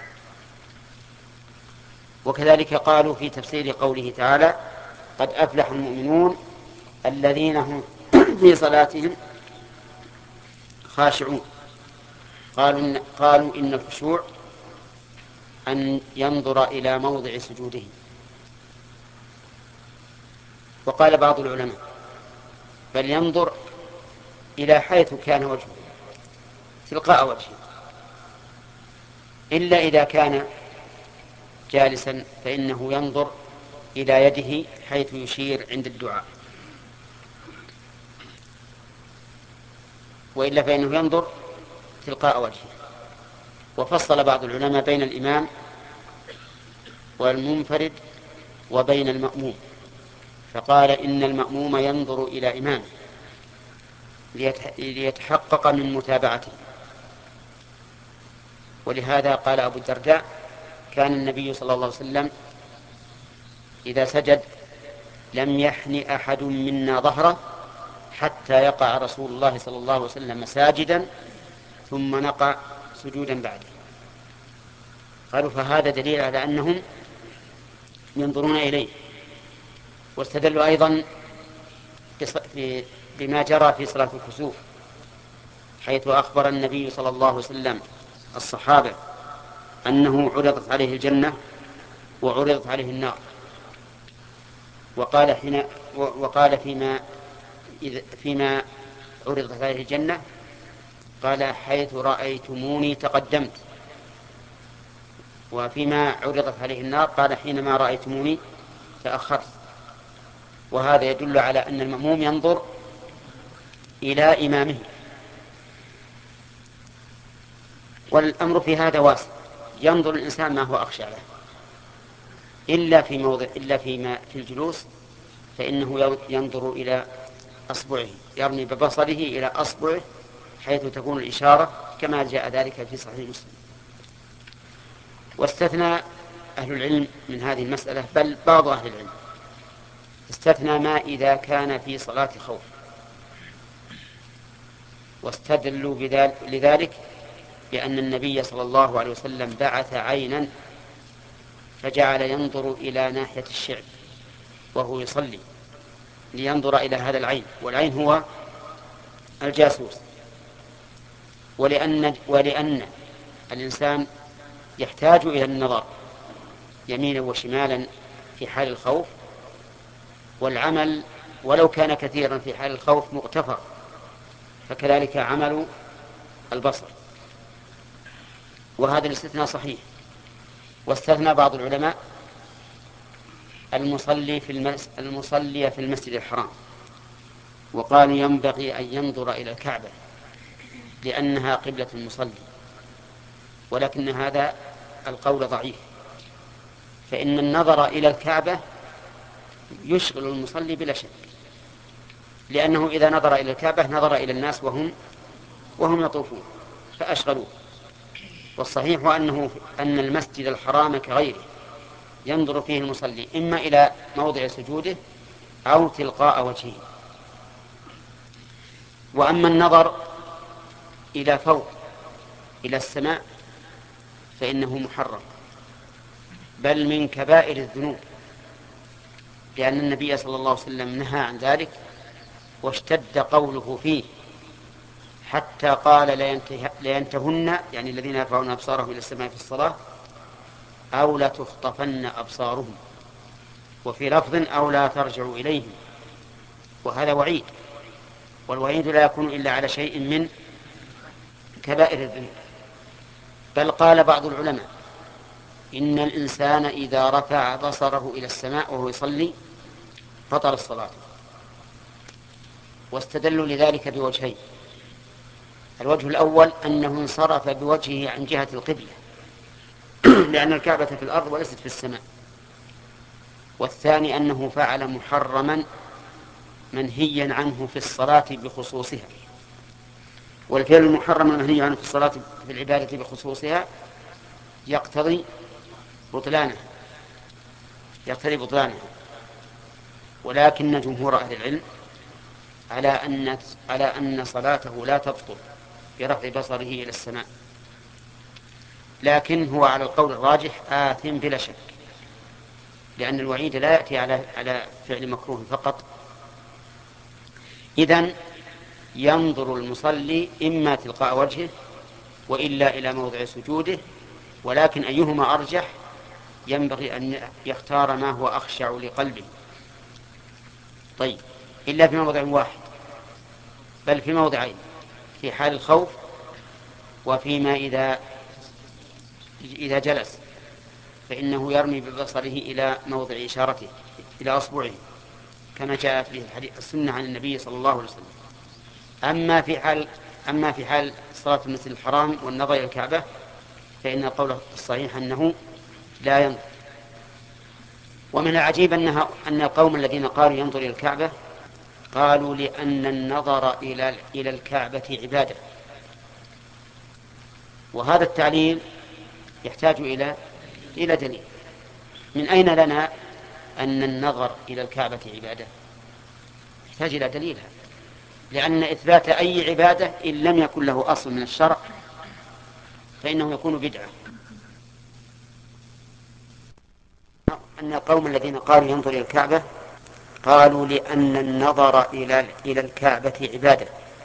وكذلك قالوا في تفسير قوله تعالى قد أفلح المؤمنون الذين هم في صلاتهم خاشعون، قالوا إن, قالوا إن الخشوع أن ينظر إلى موضع سجوده. وقال بعض العلماء بل ينظر إلى حيث كان وجهه تلقاء وجهه، إلا إذا كان جالسا فإنه ينظر إلى يده حيث يشير عند الدعاء، وإلا فإنه ينظر تلقاء وجهه. وفصل بعض العلماء بين الإمام والمنفرد وبين المأموم، فقال إن المأموم ينظر إلى إمامه ليتحقق من متابعته. ولهذا قال أبو الدرداء: كان النبي صلى الله عليه وسلم إذا سجد لم يحن أحد منا ظهره حتى يقع رسول الله صلى الله عليه وسلم ساجدا ثم نقع سجودا بعده. قالوا فهذا دليل على أنهم ينظرون إليه. واستدلوا أيضا بما جرى في صلاة الكسوف، حيث أخبر النبي صلى الله عليه وسلم الصحابة أنه عرضت عليه الجنة وعرضت عليه النار، وقال حين وقال فيما فيما عرضت عليه الجنة قال: حيث رأيتموني تقدمت. وفيما عرضت عليه النار قال: حينما رأيتموني تأخرت. وهذا يدل على أن المأموم ينظر إلى إمامه. والأمر في هذا واسع، ينظر الإنسان ما هو أخشى له، إلا في موضع إلا فيما في الجلوس، فإنه ينظر إلى أصبعه، يرمي ببصره إلى أصبعه حيث تكون الإشارة، كما جاء ذلك في صحيح مسلم. واستثنى أهل العلم من هذه المسألة، بل بعض أهل العلم استثنى ما إذا كان في صلاة خوف، واستدلوا لذلك بأن النبي صلى الله عليه وسلم بعث عينا فجعل ينظر إلى ناحية الشعب وهو يصلي لينظر إلى هذا العين، والعين هو الجاسوس. ولأن, ولأن الإنسان يحتاج إلى النظر يمينا وشمالا في حال الخوف، والعمل ولو كان كثيرا في حال الخوف مغتفر، فكذلك عمل البصر. وهذا الاستثناء صحيح. واستثنى بعض العلماء المصلي في المس... المصلي في المسجد الحرام، وقالوا ينبغي أن ينظر إلى الكعبة لأنها قبلة المصلي، ولكن هذا القول ضعيف، فإن النظر إلى الكعبة يشغل المصلي بلا شك، لأنه إذا نظر إلى الكعبة نظر إلى الناس وهم وهم يطوفون فأشغلوه. والصحيح أنه أن المسجد الحرام كغيره ينظر فيه المصلي إما إلى موضع سجوده أو تلقاء وجهه. وأما النظر إلى فوق إلى السماء فإنه محرم، بل من كبائر الذنوب، لأن النبي صلى الله عليه وسلم نهى عن ذلك، واشتد قوله فيه حتى قال لينتهن، يعني الذين يرفعون أبصارهم إلى السماء في الصلاة، أو لا تخطفن أبصارهم، وفي لفظ أو لا ترجعوا إليهم. وهذا وعيد، والوعيد لا يكون إلا على شيء من كبائر الذنوب. بل قال بعض العلماء إن الإنسان إذا رفع بصره إلى السماء وهو يصلي بطل الصلاة. واستدلوا لذلك بوجهين: الوجه الأول أنه انصرف بوجهه عن جهة القبلة لأن الكعبة في الأرض وليست في السماء. والثاني أنه فعل محرما منهيا عنه في الصلاة بخصوصها، والفعل المحرم المنهي عنه في الصلاة في العبادة بخصوصها يقتضي بطلانه يقتضي بطلانه ولكن جمهور أهل العلم على أن على أن صلاته لا تبطل برفع بصره إلى السماء، لكن هو على القول الراجح آثم بلا شك، لأن الوعيد لا يأتي على على فعل مكروه فقط. إذن ينظر المصلي إما تلقاء وجهه وإلا إلى موضع سجوده، ولكن أيهما أرجح ينبغي أن يختار ما هو أخشع لقلبه. طيب، إلا في موضع واحد، بل في موضعين: في حال الخوف وفيما إذا إذا جلس، فإنه يرمي ببصره إلى موضع إشارته إلى أصبعه كما جاءت به الحديث السنة عن النبي صلى الله عليه وسلم. أما في حال أما في حال صلاة المسجد الحرام والنظر إلى الكعبة فإن القول الصحيح أنه لا ينظر. ومن العجيب أنها أن القوم الذين قالوا ينظر إلى الكعبة قالوا لأن النظر إلى إلى الكعبة عبادة. وهذا التعليل يحتاج إلى إلى دليل. من أين لنا أن النظر إلى الكعبة عبادة؟ يحتاج إلى دليلها، لأن إثبات أي عبادة إن لم يكن له أصل من الشرع فإنه يكون بدعة. أن القوم الذين قالوا ينظر إلى الكعبة قالوا لأن النظر إلى إلى الكعبة عبادة.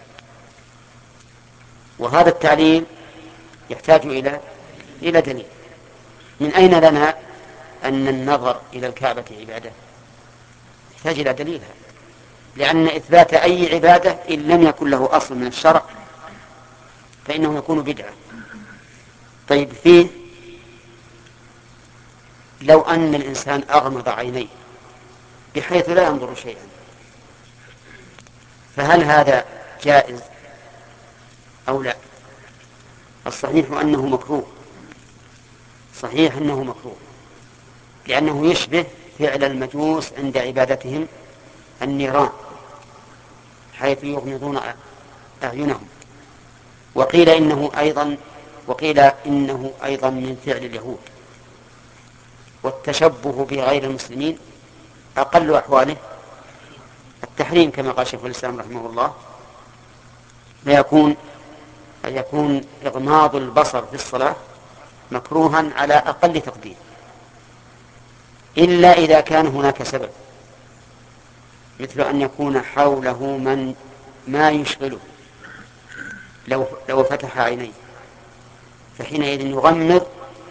وهذا التعليل يحتاج إلى إلى دليل. من أين لنا أن النظر إلى الكعبة عبادة؟ يحتاج إلى دليلها، لأن إثبات أي عبادة إن لم يكن له أصل من الشرع فإنه يكون بدعة. طيب، فيه لو أن الإنسان أغمض عينيه بحيث لا ينظر شيئا، فهل هذا جائز أو لا؟ الصحيح أنه مكروه، صحيح أنه مكروه، لأنه يشبه فعل المجوس عند عبادتهم النيران حيث يغمضون أعينهم. وقيل إنه أيضا وقيل إنه أيضا من فعل اليهود. والتشبه بغير المسلمين أقل أحواله التحريم كما قال شيخ الإسلام رحمه الله، فيكون يكون إغماض البصر في الصلاة مكروها على أقل تقدير، إلا إذا كان هناك سبب، مثل أن يكون حوله من ما يشغله لو, لو فتح عينيه فحينئذ يغمض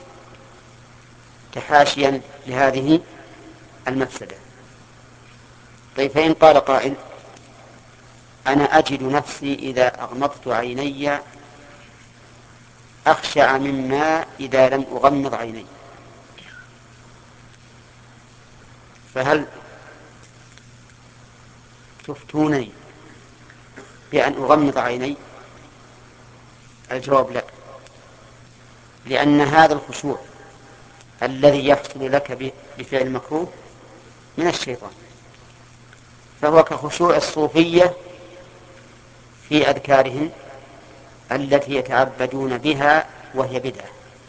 تحاشيا لهذه المفسدة. طيب، فإن قال قائل أنا أجد نفسي إذا أغمضت عيني أخشع مما إذا لم أغمض عيني، فهل تفتونني بأن أغمض عيني؟ الجواب لا، لأن هذا الخشوع الذي يحصل لك بفعل المكروه من الشيطان، فهو كخشوع الصوفية في أذكارهم التي يتعبدون بها وهي بدعة.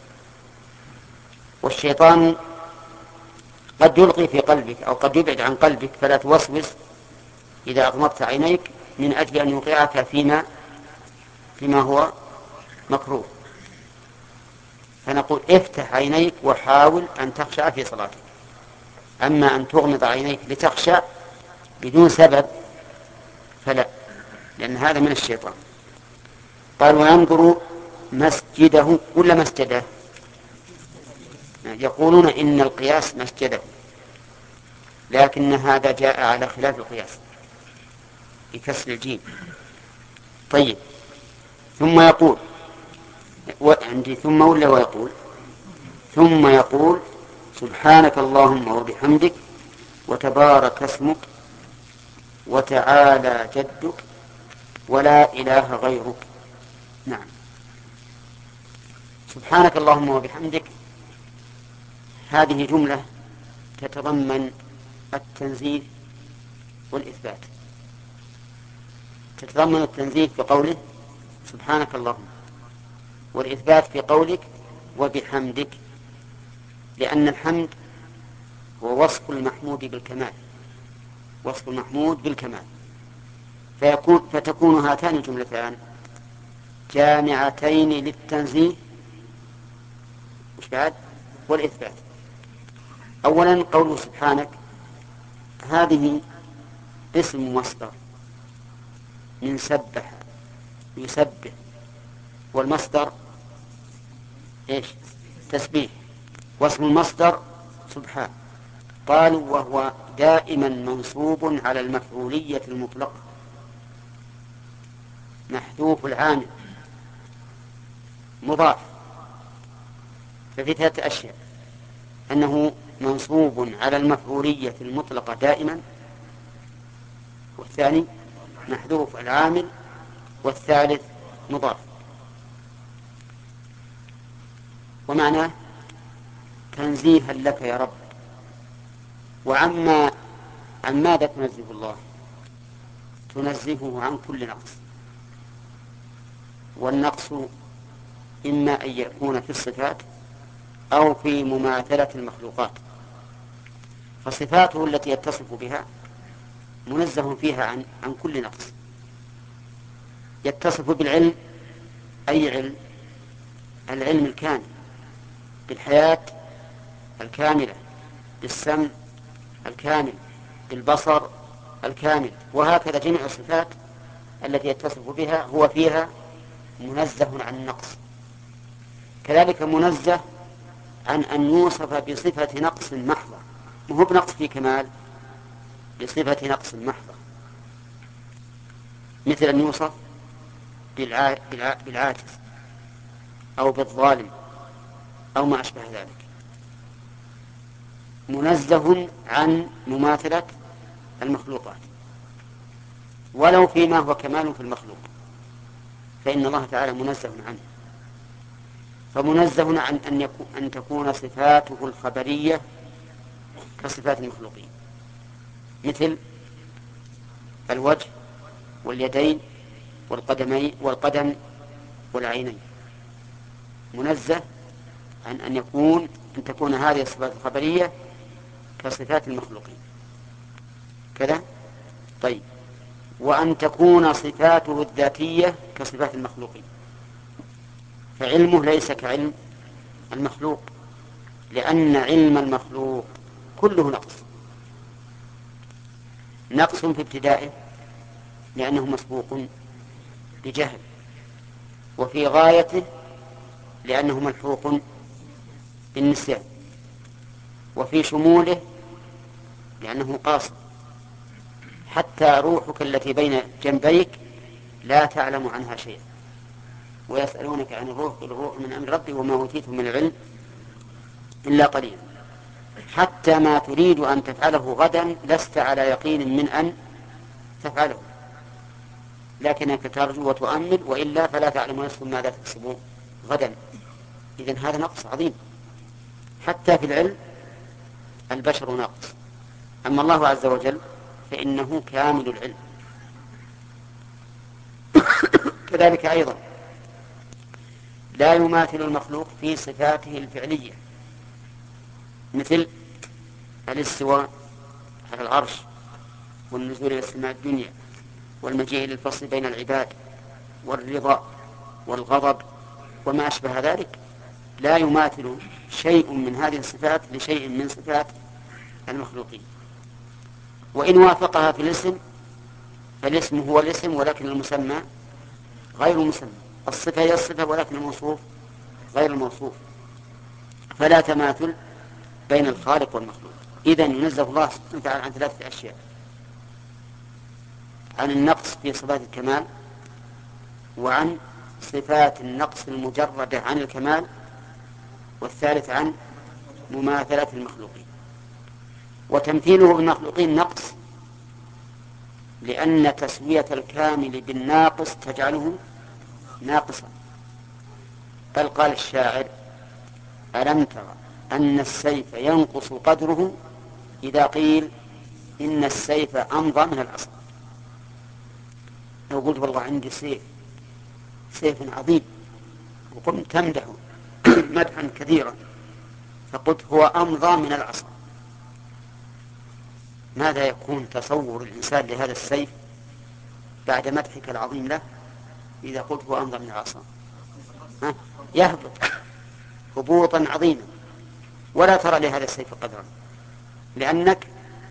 والشيطان قد يلقي في قلبك أو قد يبعد عن قلبك فلا توسوس إذا أغمضت عينيك من أجل أن يوقعك فيما فيما هو مكروه. فنقول افتح عينيك وحاول أن تخشع في صلاتك. أما أن تغمض عينيك لتخشع بدون سبب فلا، لأن هذا من الشيطان. قال وينظر مسجده ولا مسجده؟ يقولون إن القياس مسجده، لكن هذا جاء على خلاف القياس بكسر الجيم. طيب، ثم يقول عندي ثم ولا ويقول ثم يقول سبحانك اللهم وبحمدك وتبارك اسمك وتعالى جدك ولا إله غيرك. نعم، سبحانك اللهم وبحمدك هذه جملة تتضمن التنزيه والإثبات. تتضمن التنزيه بقوله سبحانك اللهم، والإثبات في قولك وبحمدك، لأن الحمد هو وصف المحمود بالكمال، وصف المحمود بالكمال، فيكون فتكون هاتان الجملتان جامعتين للتنزيه والإثبات. أولا قوله سبحانك هذه اسم مصدر من سبح يسبح، والمصدر إيش؟ تسبيح، واسم المصدر سبحان. قالوا وهو دائما منصوب على المفعولية المطلقة محذوف العامل مضاف. ففي ثلاثة أشياء: أنه منصوب على المفعولية المطلقة دائما، والثاني محذوف العامل، والثالث مضاف. ومعناه تنزيها لك يا رب. وعما عن ماذا تنزه الله؟ تنزهه عن كل نقص. والنقص إما أن يكون في الصفات أو في مماثلة المخلوقات. فصفاته التي يتصف بها منزه فيها عن, عن كل نقص. يتصف بالعلم، أي علم؟ العلم الكامل، بالحياة الكاملة، بالسمع الكامل، بالبصر الكامل، وهكذا جميع الصفات التي يتصف بها هو فيها منزه عن النقص. كذلك منزه عن أن يوصف بصفة نقص محضة، مو بنقص في كمال، بصفة نقص محضة، مثل أن يوصف بالع... بالع... بالعاجز أو بالظالم أو ما أشبه ذلك. منزه عن مماثلة المخلوقات، ولو فيما هو كمال في المخلوق فإن الله تعالى منزه عنه. فمنزه عن أن, يكون أن تكون صفاته الخبرية كصفات المخلوقين، مثل الوجه واليدين والقدمين والقدم والعينين. منزه عن أن يكون أن تكون هذه الصفات الخبرية كصفات المخلوقين كذا. طيب، وأن تكون صفاته الذاتية كصفات المخلوقين، فعلمه ليس كعلم المخلوق، لأن علم المخلوق كله نقص. نقص في ابتدائه لأنه مسبوق بجهل، وفي غايته لأنه ملحوق بالنسيان، وفي شموله لأنه قاصر. حتى روحك التي بين جنبيك لا تعلم عنها شيئا، ويسألونك عن الروح قل الروح من أمر ربي وما أوتيتم من العلم إلا قليلا. حتى ما تريد أن تفعله غدا لست على يقين من أن تفعله، لكنك ترجو وتؤمل، وإلا فلا تعلم نفس ماذا تكسب غدا. إذن هذا نقص عظيم. حتى في العلم البشر ناقص، أما الله عز وجل فإنه كامل العلم. كذلك أيضا لا يماثل المخلوق في صفاته الفعلية، مثل الاستواء على العرش، والنزول إلى السماء الدنيا، والمجيء للفصل بين العباد، والرضا والغضب وما أشبه ذلك. لا يماثل شيء من هذه الصفات لشيء من صفات المخلوقين. وإن وافقها في الاسم فالاسم هو الاسم ولكن المسمى غير المسمى، الصفة هي الصفة ولكن الموصوف غير الموصوف، فلا تماثل بين الخالق والمخلوق. إذن ينزه الله سبحانه وتعالى عن ثلاثة أشياء: عن النقص في صفات الكمال، وعن صفات النقص المجردة عن الكمال، والثالث عن مماثلة المخلوقين. وتمثيله بالمخلوقين نقص، لأن تسوية الكامل بالناقص تجعله ناقصا. بل قال الشاعر: ألم تر أن السيف ينقص قدره إذا قيل إن السيف أمضى من العصا. لو قلت والله عندي سيف سيف عظيم وقمت تمدحه مدحا كثيرا فقلت هو أمضى من العصا، ماذا يكون تصور الإنسان لهذا السيف بعد مدحك العظيم له؟ إذا قلت هو أمضى من العصا يهبط هبوطا عظيما، ولا ترى لهذا السيف قدرا، لأنك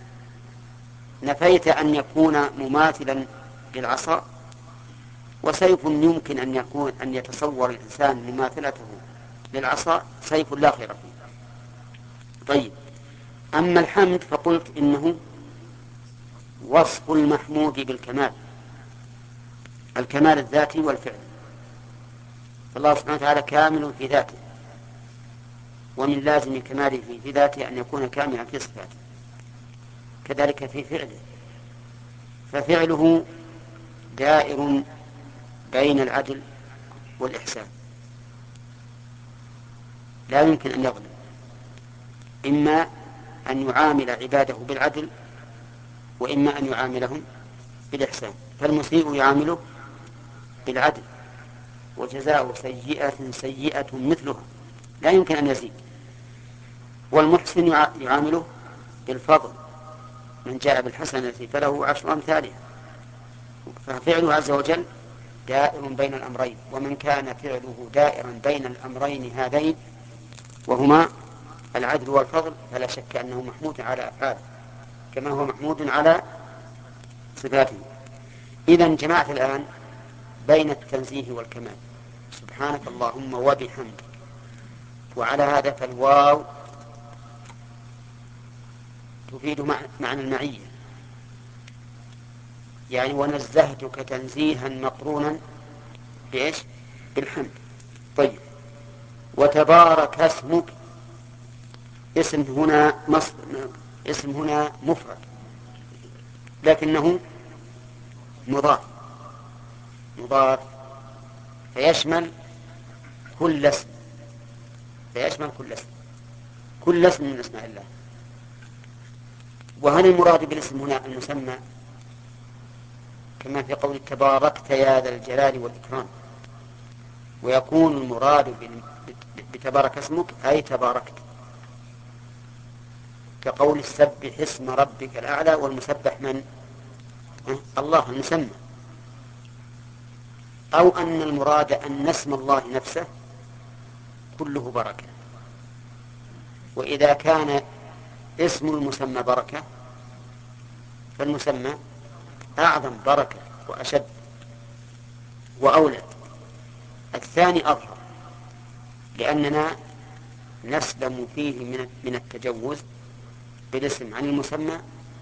نفيت أن يكون مماثلا للعصا. وسيف يمكن أن يكون أن يتصور الإنسان مماثلته للعصا سيف لا خير فيه. طيب، أما الحمد فقلت إنه وصف المحمود بالكمال، الكمال الذاتي والفعل. فالله سبحانه وتعالى كامل في ذاته، ومن لازم كماله في ذاته أن يكون كاملا في صفاته، كذلك في فعله. ففعله دائر بين العدل والإحسان، لا يمكن أن يظلم، إما أن يعامل عباده بالعدل وإما أن يعاملهم بالإحسان. فالمسيء يعامله بالعدل، وجزاء سيئة سيئة مثلها لا يمكن أن يزيد. والمحسن يعامله بالفضل، من جاء بالحسنة فله عشر أمثالها. ففعله عز وجل دائر بين الأمرين، ومن كان فعله دائرا بين الأمرين هذين وهما العدل والفضل فلا شك أنه محمود على أفعاله كما هو محمود على صفاته. إذن جمعت الآن بين التنزيه والكمال، سبحانك اللهم وبحمدك. وعلى هذا فالواو تفيد معنى المعية، يعني ونزهتك تنزيها مقرونا بإيش؟ بالحمد. طيب، وتبارك اسمك، اسم هنا مصر، اسم هنا مفرد لكنه مضاف مضاف فيشمل كل اسم فيشمل كل اسم كل اسم من اسماء الله. وهل المراد بالاسم هنا المسمى كما في قول تباركت يا ذا الجلال والإكرام؟ ويكون المراد بتبارك اسمك أي تباركت، كقول سبح اسم ربك الأعلى، والمسبح من؟ الله المسمى. أو أن المراد أن اسم الله نفسه كله بركة، وإذا كان اسم المسمى بركة فالمسمى أعظم بركة وأشد وأولى. الثاني أظهر، لأننا نسلم فيه من التجوز بالاسم عن المسمى،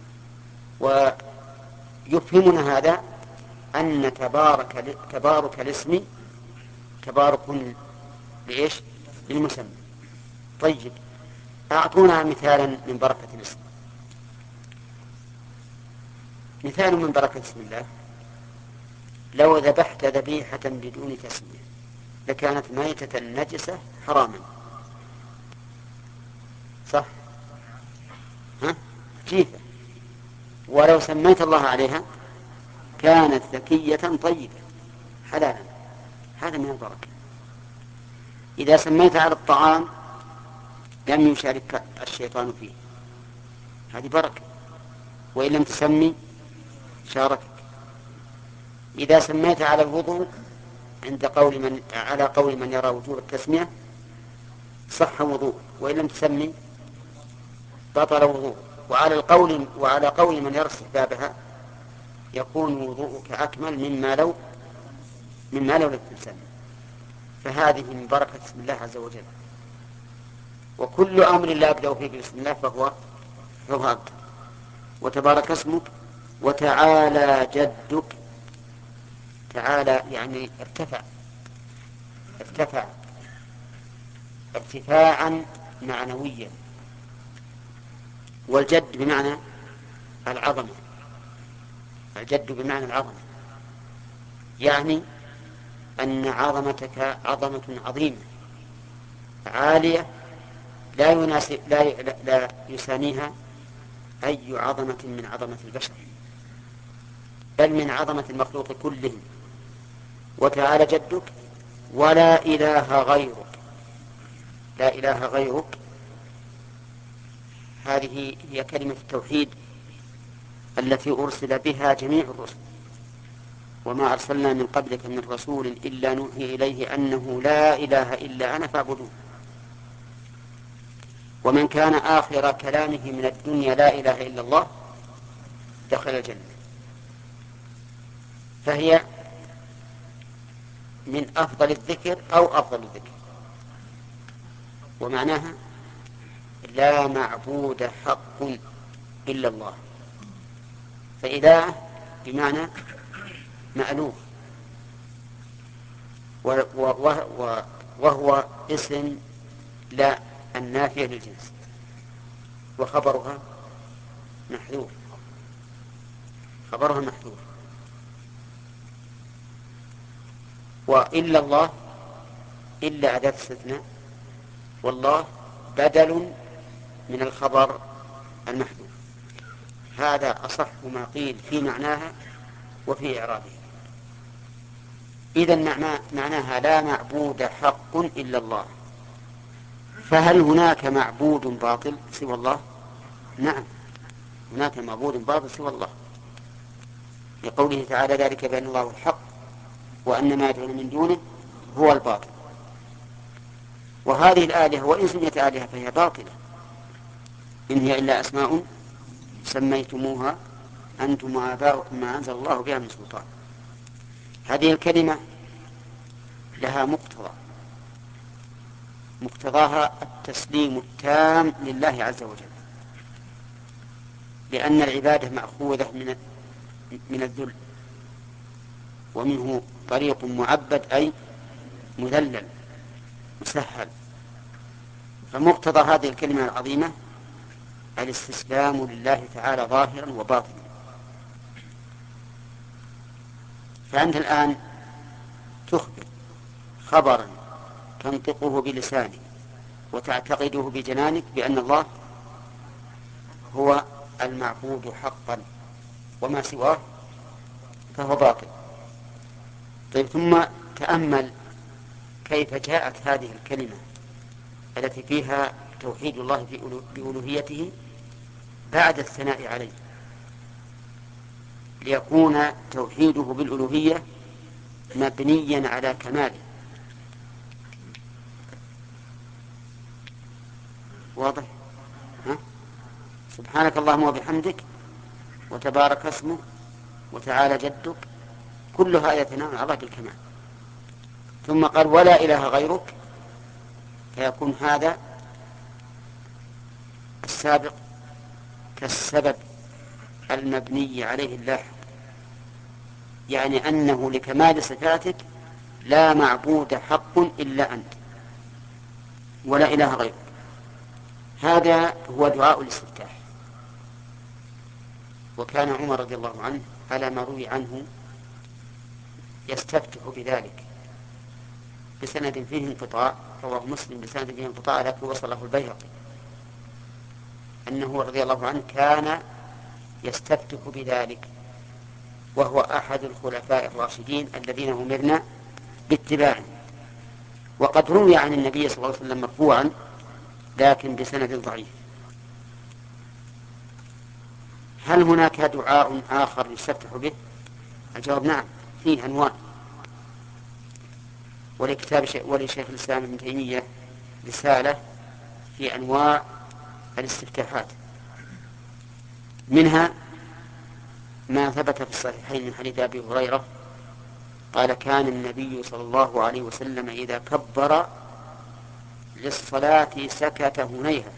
ويفهمنا هذا أن تبارك تبارك الاسم تبارك لإيش؟ للمسمى. طيب، أعطونا مثالا من بركة الاسم. مثال من بركة اسم الله: لو ذبحت ذبيحة بدون تسمية لكانت ميتة نجسة حراما، صح؟ ها؟ كيف؟ ولو سميت الله عليها كانت ذكية طيبة حلالا. هذا من البركة. إذا سميت على الطعام لم يشارك الشيطان فيه، هذه بركة، وإن لم تسمي شاركك. إذا سميت على الوضوء عند قول من على قول من يرى وجوب التسمية صح وضوء، وإن لم تسمي بطل وضوء. وعلى القول وعلى قول من يرى استحبابها يكون وضوءك أكمل مما لو مما لو لم تسمي. فهذه من بركة اسم الله عز وجل. وكل أمر لا يبدأ فيه بسم الله فهو فهو أبدأ. وتبارك اسمك وتعالى جدك. تعالى يعني ارتفع ارتفع ارتفاعا معنويا، والجد بمعنى العظمة. الجد بمعنى العظمة، يعني أن عظمتك عظمة عظيمة عالية لا يناسب لا, لا يسانيها أي عظمة من عظمة البشر، بل من عظمة المخلوق كلهم. وتعالى جدك ولا إله غيرك. لا إله غيرك هذه هي كلمة التوحيد التي أرسل بها جميع الرسل، وما أرسلنا من قبلك من رسول إلا نوحي إليه أنه لا إله إلا أنا فاعبدون. ومن كان آخر كلامه من الدنيا لا إله إلا الله دخل الجنة. فهي من أفضل الذكر أو أفضل الذكر، ومعناها لا معبود حق إلا الله. فإله بمعنى مألوف، وهو اسم لا النافية للجنس، وخبرها محذوف خبرها محذوف. وإلا الله إلا أداة استثناء، والله بدل من الخبر المحذوف. هذا أصح ما قيل في معناها وفي إعرابها. إذن معناها لا معبود حق إلا الله. فهل هناك معبود باطل سوى الله؟ نعم، هناك معبود باطل سوى الله، لقوله تعالى ذلك بأن الله الحق وأن ما يدعون من دونه هو الباطل. وهذه الآلهة وإن سميت آلهة فهي باطلة، إن هي إلا أسماء سميتموها أنتم وآباؤكم ما أنزل الله بها من سلطان. هذه الكلمة لها مقتضى، مقتضاها التسليم التام لله عز وجل، لأن العبادة مأخوذة من من الذل، ومنه طريق معبد أي مذلل مسهل. فمقتضى هذه الكلمة العظيمة الاستسلام لله تعالى ظاهرا وباطنا. فأنت الآن تخبر خبرا تنطقه بلسانك وتعتقده بجنانك بأن الله هو المعبود حقا، وما سواه فهو باطل. طيب، ثم تأمل كيف جاءت هذه الكلمة التي فيها توحيد الله بألوهيته بعد الثناء عليه، ليكون توحيده بالألوهية مبنيا على كماله. واضح؟ ها؟ سبحانك اللهم وبحمدك وتبارك اسمك وتعالى جدك، كلها يتناول على الله بالكمال. ثم قال ولا إله غيرك، فيكون هذا السابق كالسبب المبني عليه اللاحق، يعني أنه لكمال صفاتك لا معبود حق إلا أنت ولا إله غيرك. هذا هو دعاء الاستفتاح. وكان عمر رضي الله عنه على ما روي عنه يستفتح بذلك بسند فيه انقطاع، رواه مسلم بسند فيه انقطاع لكن وصله البيهقي، أنه رضي الله عنه كان يستفتح بذلك، وهو أحد الخلفاء الراشدين الذين أمرنا باتباعه. وقد روي عن النبي صلى الله عليه وسلم مرفوعا لكن بسند ضعيف. هل هناك دعاء آخر يستفتح به؟ الجواب نعم، فيه أنواع. ولكتاب ولشيخ الإسلام ابن تيمية رسالة في أنواع الاستفتاحات، منها ما ثبت في الصحيحين من حديث أبي هريرة قال كان النبي صلى الله عليه وسلم إذا كبر للصلاة سكت هنيها،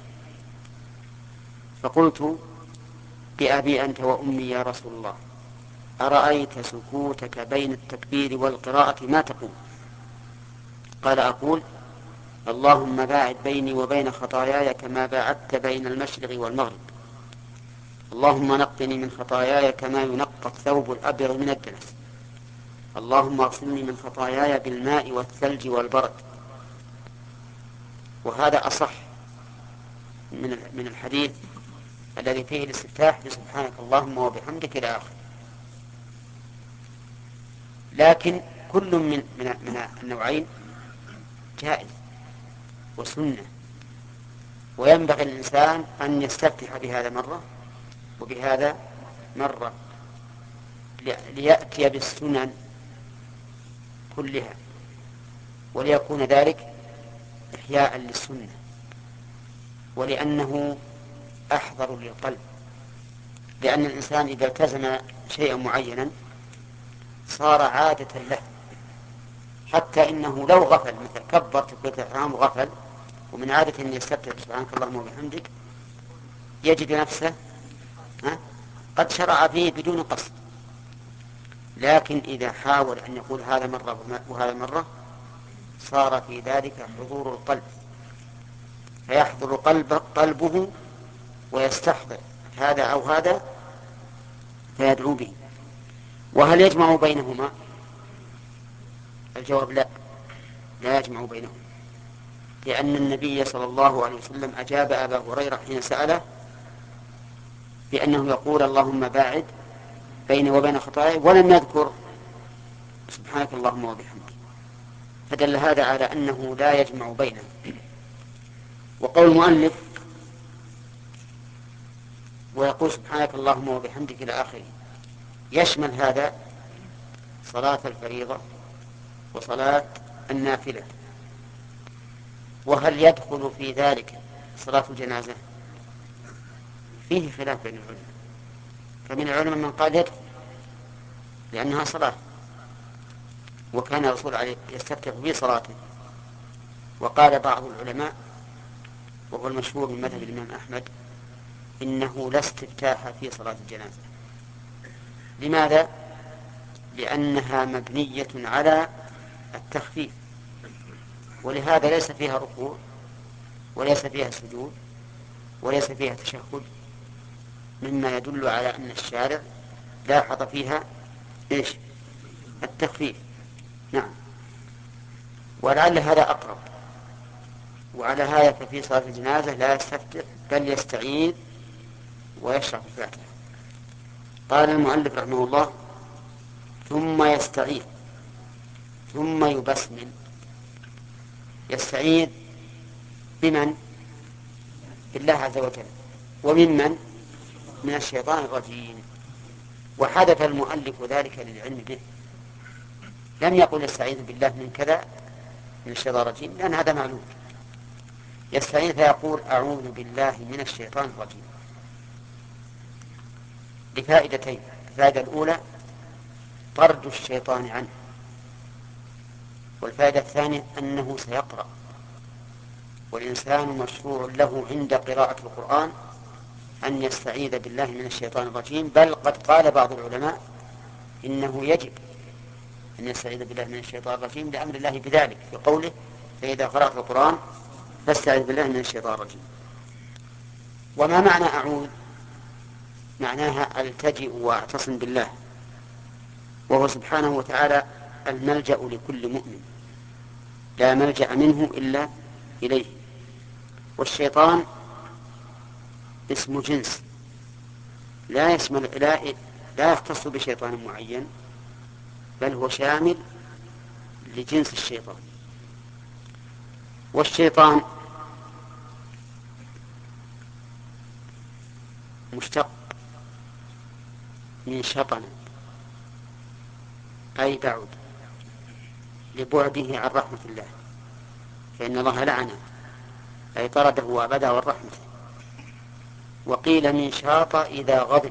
فقلت بأبي أنت وأمي يا رسول الله أرأيت سكوتك بين التكبير والقراءة ما تقول؟ قال أقول اللهم باعد بيني وبين خطاياي كما باعدت بين المشرق والمغرب، اللهم نقني من خطاياي كما ينقى الثوب الأبيض من الدنس، اللهم اغسلني من خطاياي بالماء والثلج والبرد. وهذا أصح من من الحديث الذي فيه الاستفتاح بسبحانك اللهم وبحمدك إلى آخره. لكن كل من من من النوعين جائز وسنة، وينبغي الإنسان أن يستفتح بهذا مرة وبهذا مرة ليأتي بالسنن كلها، وليكون ذلك إحياء للسنة، ولأنه أحضر للقلب. لأن الإنسان إذا التزم شيئا معينا صار عادة له، حتى إنه لو غفل مثل كبر تكبيرة الإحرام وغفل ومن عادة أن يستفتح سبحانك اللهم وبحمدك يجد نفسه قد شرع فيه بدون قصد. لكن إذا حاول أن يقول هذا مرة وهذا مرة صار في ذلك حضور القلب، فيحضر قلب قلبه ويستحضر هذا أو هذا فيدعو به. وهل يجمع بينهما؟ الجواب لا، لا يجمع بينهما، لأن النبي صلى الله عليه وسلم أجاب أبا هريرة حين سأله بأنه يقول اللهم باعد بيني وبين خطاياي، ولم يذكر سبحانك اللهم وبحمدك، فدل هذا على أنه لا يجمع بينهم. وقول المؤلف ويقول سبحانك اللهم وبحمدك إلى آخره يشمل هذا صلاة الفريضة وصلاة النافلة. وهل يدخل في ذلك صلاة الجنازة؟ فيه خلاف بين العلماء، فمن العلماء من قال يدخل لأنها صلاة، وكان الرسول عليه يستفتح في صلاته. وقال بعض العلماء وهو المشهور من مذهب الإمام أحمد إنه لا استفتاح في صلاة الجنازة. لماذا؟ لأنها مبنية على التخفيف، ولهذا ليس فيها ركوع وليس فيها سجود وليس فيها تشهد، مما يدل على أن الشارع لاحظ فيها إيش؟ التخفيف. نعم، ولعل هذا أقرب. وعلى هذا ففي صلاة الجنازة لا يستفتح بل يستعيذ ويشرح في الفاتحة. قال المؤلف رحمه الله ثم يستعيذ ثم يبسمل. يستعيذ بمن؟ بالله عز وجل. وممن؟ من الشيطان الرجيم. وحدث المؤلف ذلك للعلم به، لم يقل يستعيذ بالله من كذا من الشيطان الرجيم، لأن هذا معلوم. يستعيذ فيقول أعوذ بالله من الشيطان الرجيم لفائدتين. الفائدة الأولى طرد الشيطان عنه، والفائدة الثانية أنه سيقرأ، والإنسان مشروع له عند قراءة القرآن أن يستعيذ بالله من الشيطان الرجيم، بل قد قال بعض العلماء إنه يجب أن يستعيذ بالله من الشيطان الرجيم لأمر الله بذلك في قوله فإذا قرأت القرآن فاستعذ بالله من الشيطان الرجيم. وما معنى أعوذ؟ معناها ألتجئ وأعتصم بالله، وهو سبحانه وتعالى الملجأ لكل مؤمن، لا ملجأ منه إلا إليه. والشيطان اسم جنس لا يشمل لا, لا يختص بشيطان معين، بل هو شامل لجنس الشيطان. والشيطان مشتق من شطن أي بعد، لبعده عن رحمة الله، فإن الله لعنه أي طرده وأبده عن رحمته. وقيل من شاط إذا غضب،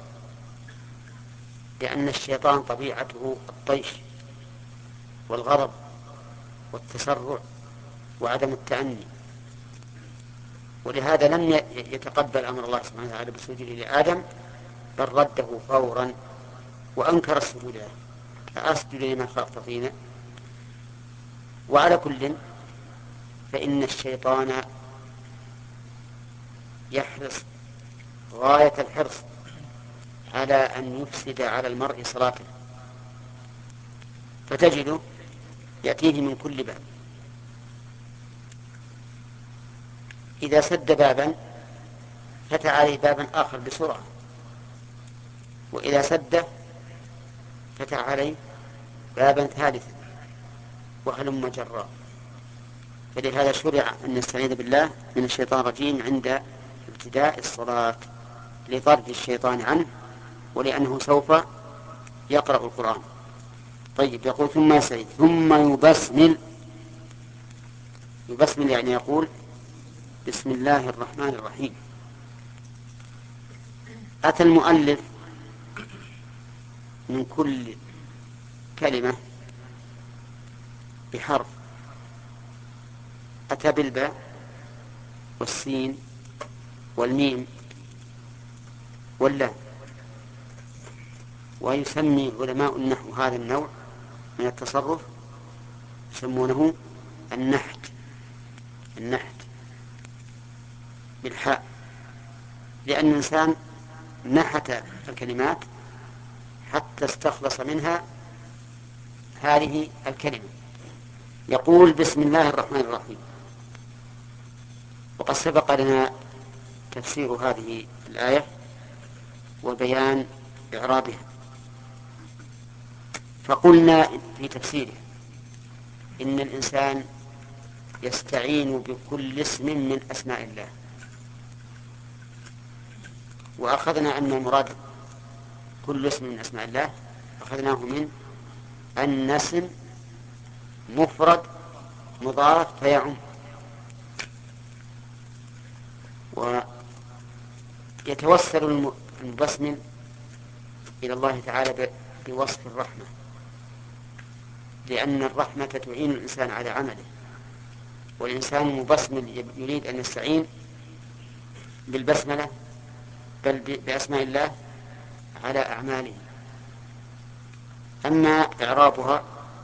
لأن الشيطان طبيعته الطيش والغضب والتسرع وعدم التأني، ولهذا لم يتقبل أمر الله سبحانه وتعالى بالسجود لآدم، بل رده فورا وأنكر السجود له، فأسجد لما خلقت طينا. وعلى كل فإن الشيطان يحرص غاية الحرص على أن يفسد على المرء صلاته، فتجده يأتيه من كل باب. إذا سد بابا فتح عليه بابا آخر بسرعة، وإذا سد فتح عليه بابا ثالثا، وهلم جرا. فلهذا شرع أن نستعيذ بالله من الشيطان الرجيم عند ابتداء الصلاة لطرد الشيطان عنه، ولأنه سوف يقرأ القرآن. طيب، يقول ثم يستعيذ ثم يبسمل. يبسمل يعني يقول بسم الله الرحمن الرحيم. أتى المؤلف من كل كلمة بحرف، أتى بالباء والسين والميم واللام. ويسمي علماء النحو هذا النوع من التصرف يسمونه النحت. النحت بالحاء، لأن الإنسان نحت الكلمات حتى استخلص منها هذه الكلمة. يقول بسم الله الرحمن الرحيم. وقد سبق لنا تفسير هذه الآية وبيان إعرابها، فقلنا في تفسيره إن الإنسان يستعين بكل اسم من أسماء الله، وأخذنا أن المراد كل اسم من أسماء الله أخذناه من أن اسم مفرد مضاف فيعم، ويتوسل المبسمل إلى الله تعالى بوصف الرحمة، لأن الرحمة تعين الإنسان على عمله، والإنسان المبسمل يريد أن يستعين بالبسملة بل بأسماء الله على أعماله. أما إعرابها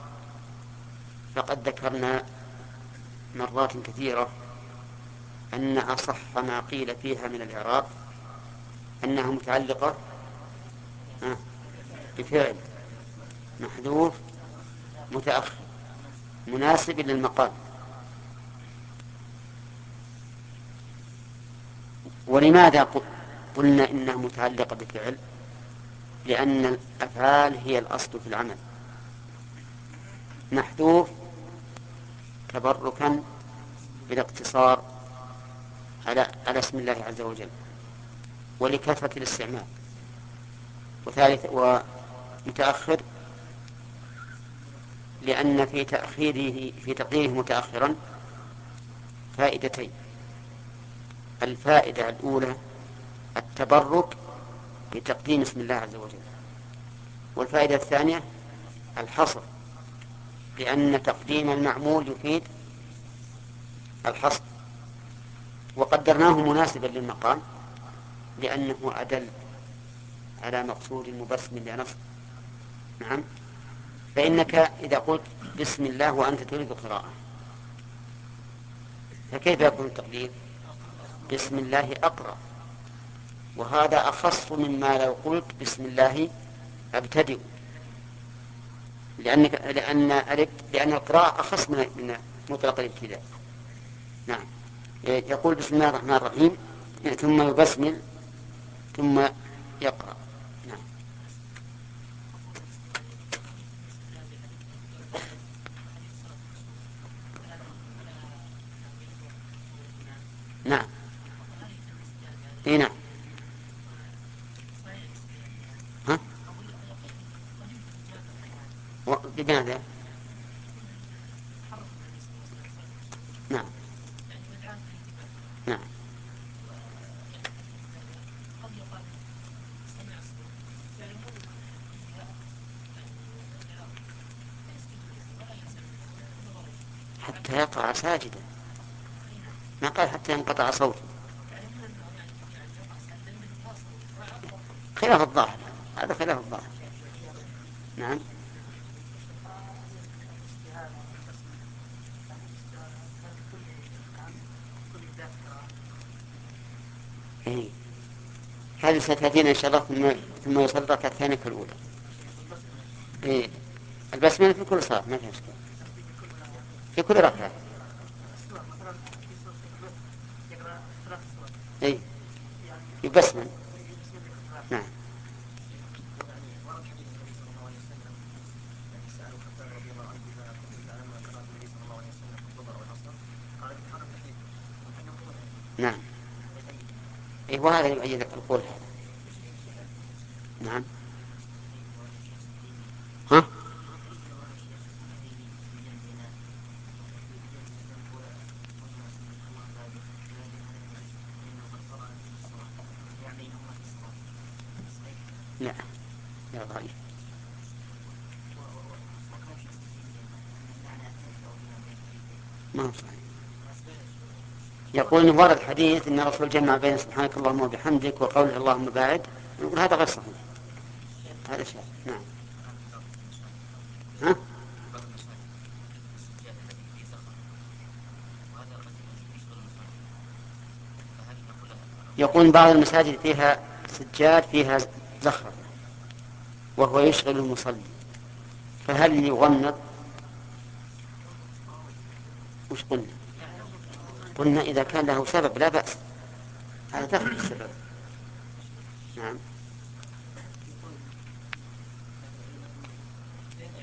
فقد ذكرنا مرات كثيرة أن أصح ما قيل فيها من الإعراب أنها متعلقة بفعل محذوف متأخر مناسب للمقام. ولماذا قلنا إنها متعلقة بفعل؟ لأن الأفعال هي الأصل في العمل، محذوف تبركا بالاقتصار على على اسم الله عز وجل ولكثرة الاستعمال، وثالث ومتأخر لأن في تأخيره في تقديره متأخرا فائدتين: الفائدة الأولى التبرك بتقديم اسم الله عز وجل، والفائدة الثانية الحصر، لأن تقديم المعمول يفيد الحصر، وقدرناه مناسبا للمقام لأنه أدل على مقصود مبسم لنفسه. نعم. فإنك إذا قلت بسم الله وأنت تريد القراءة فكيف يكون التقدير؟ بسم الله أقرأ، وهذا أخص مما لو قلت بسم الله أبتدئ، لأن لأن لأن القراءة أخص من مطلق الابتداء. نعم. يقول بسم الله الرحمن الرحيم ثم يبسمل ثم يقرأ. نعم. نعم. اي نعم. ها؟ بماذا؟ نعم. نعم. حتى يقع ساجدا، ما قال حتى ينقطع صوته، خلاف الظاهر، هذا خلاف الظاهر. نعم. إيه. هذه ستأتينا إن شاء الله ثم ثم يصلي الركعة الثانية كالأولى. إيه. البسملة في كل صلاة ما فيها إشكال، في كل ركعة. إيه. يبسمل. نعم. نعم. إيه وهذا يؤيد القول هذا. نعم. ها؟ لا لا ضعيف. ما هو صحيح. يقول إن ورد حديث إن الرسول جمع بين سبحانك اللهم وبحمدك وقوله اللهم باعد، يقول هذا غير صحيح، هذا شيء. نعم. ها؟ يقول بعض المساجد فيها سجاد فيها زخرفة وهو يشغل المصلي، فهل يغمض؟ وش قلنا؟ قلنا إذا كان له سبب لا بأس، هذا دخل السبب. نعم.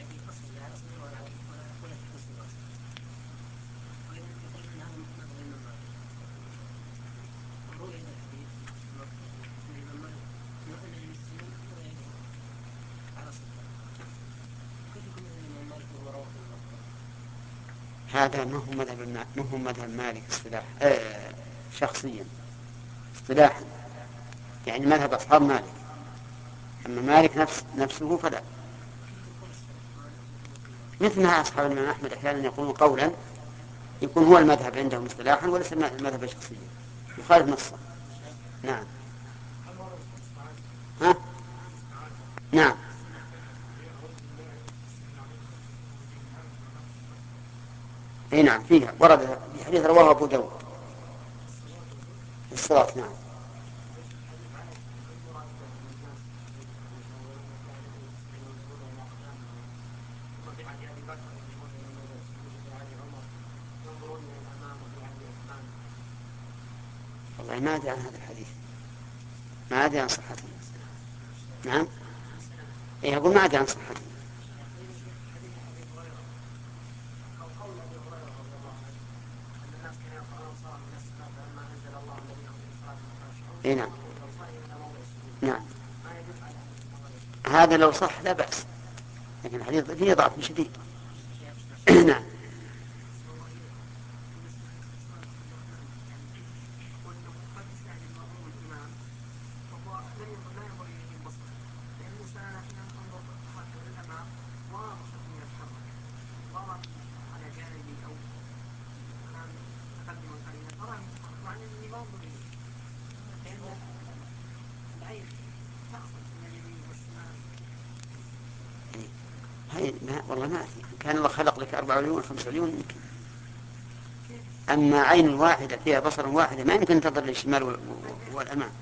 هذا ما هو مذهب ما هو مذهب مالك اصطلاح آه شخصيا اصطلاحا، يعني مذهب أصحاب مالك، أما مالك نفس نفسه فلا. مثل ما أصحاب الإمام أحمد أحيانا يقولون قولا يكون هو المذهب عندهم اصطلاحا وليس المذهب شخصيا، يخالف نصه. نعم. ها؟ نعم. اي نعم فيها، ورد في حديث رواه ابو داود الصلاة. نعم. والله ما ادري عن هذا الحديث، ما ادري عن صحته. نعم. اي اقول ما ادري عن صحته. اي نعم. نعم. هذا لو صح لا بأس، لكن الحديث فيه ضعف شديد. نعم. هاي ما والله ما أدري، كان الله خلق لك أربع عيون خمس عيون يمكن، أما عين واحدة فيها بصر واحدة ما يمكن تنظر للشمال والأمام.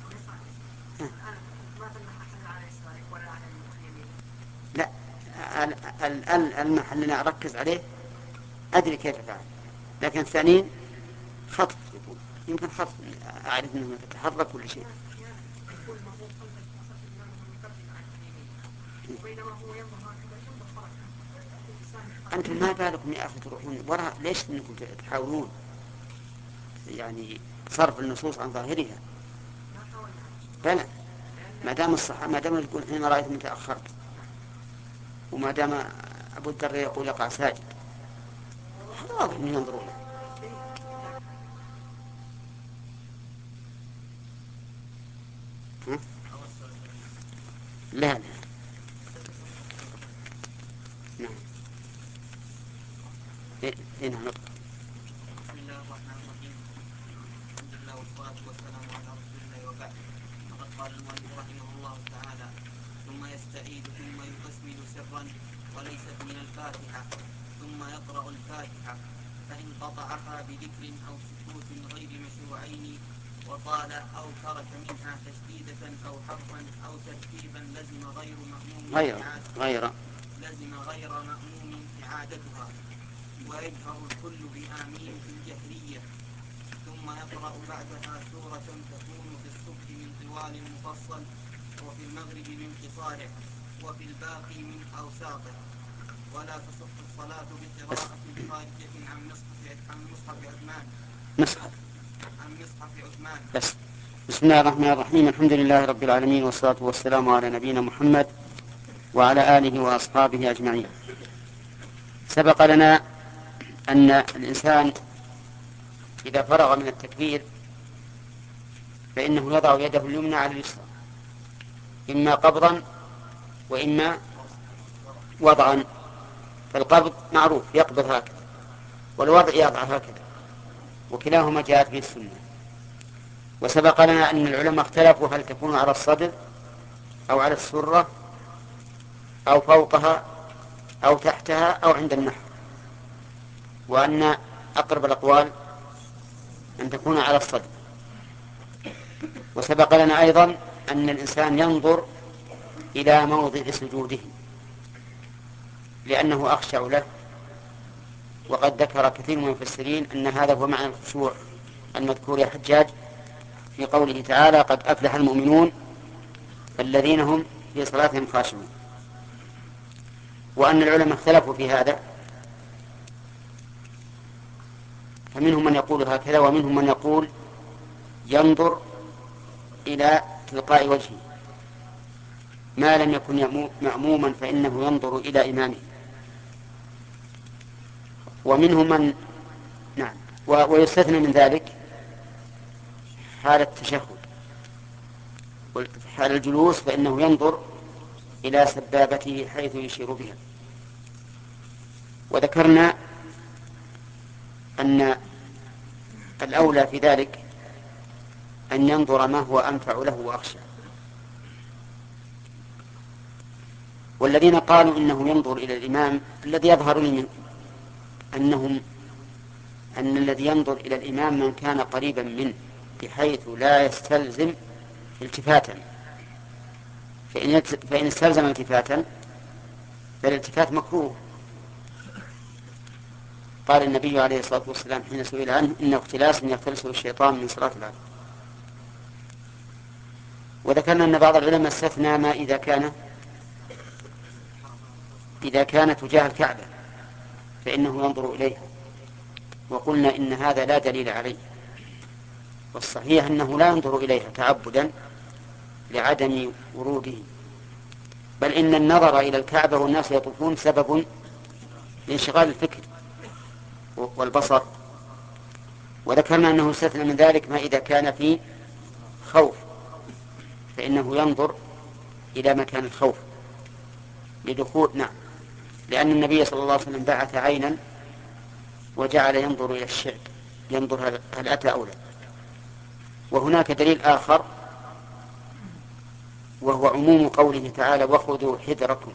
لا، المحل اللي أركز عليه أدري كيف فعل، لكن الثانيين خط يمكن خط أعرف أنه تتحرك كل شيء. أنتم ما بالكم يا أخي تروحون وراء، ليش أنكم تحاولون يعني صرف النصوص عن ظاهرها؟ بلى، ما دام الصحة ما دام يقول حين رأيت من تأخرت، وما دام أبو الدرداء يقول يقع ساجد، هذا واضح من ينظرون. لا لا. نعم. إيه إيه نعم. بسم الله الرحمن الرحيم. الحمد لله والصلاة والسلام على رسول الله وبعد. فقد قال المؤلف رحمه الله تعالى: ثم يستعيد ثم يبسمل سرا وليست من الفاتحة، ثم يقرأ الفاتحة، فإن قطعها بذكر أو سكوت غير مشروعين وطال أو ترك منها تشديدة أو حرفا أو ترتيبا لزم غير مأموم غير غير لزم غير مأموم إعادتها، ويجهر الكل بآمين في الجهرية، ثم يقرأ بعدها سورة تكون في الصبح من طوال مفصل، وفي المغرب من قصاره، وفي الباقي من أوساطه، ولا تصح الصلاة بقراءة خارجة عن مصحف عن مصحف عثمان مصحف عن مصحف عثمان بس. بسم الله الرحمن الرحيم. الحمد لله رب العالمين، والصلاة والسلام على نبينا محمد وعلى آله وأصحابه أجمعين. سبق لنا أن الإنسان إذا فرغ من التكبير فإنه يضع يده اليمنى على اليسرى، إما قبضا وإما وضعا. فالقبض معروف يقبض هكذا، والوضع يضع هكذا، وكلاهما جاءت به السنة. وسبق لنا أن العلماء اختلفوا هل تكون على الصدر أو على السرة أو فوقها أو تحتها أو عند النحر، وأن أقرب الأقوال أن تكون على الصدر. وسبق لنا أيضا أن الإنسان ينظر إلى موضع سجوده لأنه أخشع له، وقد ذكر كثير من المفسرين أن هذا هو معنى الخشوع المذكور يا حجاج في قوله تعالى: قد أفلح المؤمنون الذين هم في صلاتهم خاشعون. وأن العلماء اختلفوا في هذا، فمنهم من يقول هكذا ومنهم من يقول ينظر إلى تلقاء وجهه، ما لم يكن مأموما فإنه ينظر إلى إمامه. ومنهم من نعم ويستثنى من ذلك حال التشهد، حال الجلوس فإنه ينظر إلى سبابته حيث يشير بها. وذكرنا أن الأولى في ذلك أن ينظر ما هو أنفع له وأخشى. والذين قالوا إنه ينظر إلى الإمام، الذي يظهر لي منه أنهم أن الذي ينظر إلى الإمام من كان قريبا منه بحيث لا يستلزم التفاتا، فإن فإن استلزم التفاتا فالالتفات مكروه. قال النبي عليه الصلاة والسلام حين سئل عنه إنه اختلاس يختلسه الشيطان من صلاة العبد. وذكرنا أن بعض العلماء استثنى ما إذا كان إذا كان تجاه الكعبة فإنه ينظر إليها، وقلنا إن هذا لا دليل عليه، والصحيح أنه لا ينظر إليها تعبدا لعدم وروده، بل إن النظر إلى الكعبة والناس يطوفون سبب لانشغال الفكر والبصر. وذكرنا أنه استثنى من ذلك ما إذا كان في خوف فإنه ينظر إلى مكان الخوف لدخول نعم لأن النبي صلى الله عليه وسلم بعث عينا وجعل ينظر إلى الشعب ينظر هل أتى أو لا. وهناك دليل آخر وهو عموم قوله تعالى وخذوا حذركم،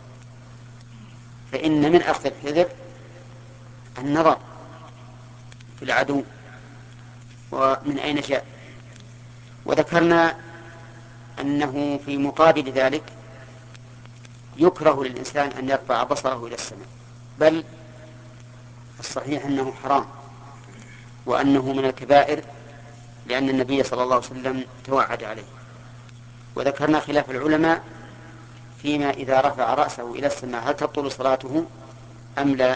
فإن من أخذ الحذر النظر في العدو ومن أين جاء. وذكرنا أنه في مقابل ذلك يكره للإنسان أن يرفع بصره إلى السماء، بل الصحيح أنه حرام وأنه من الكبائر لأن النبي صلى الله عليه وسلم توعد عليه. وذكرنا خلاف العلماء فيما إذا رفع رأسه إلى السماء هل تبطل صلاته أم لا،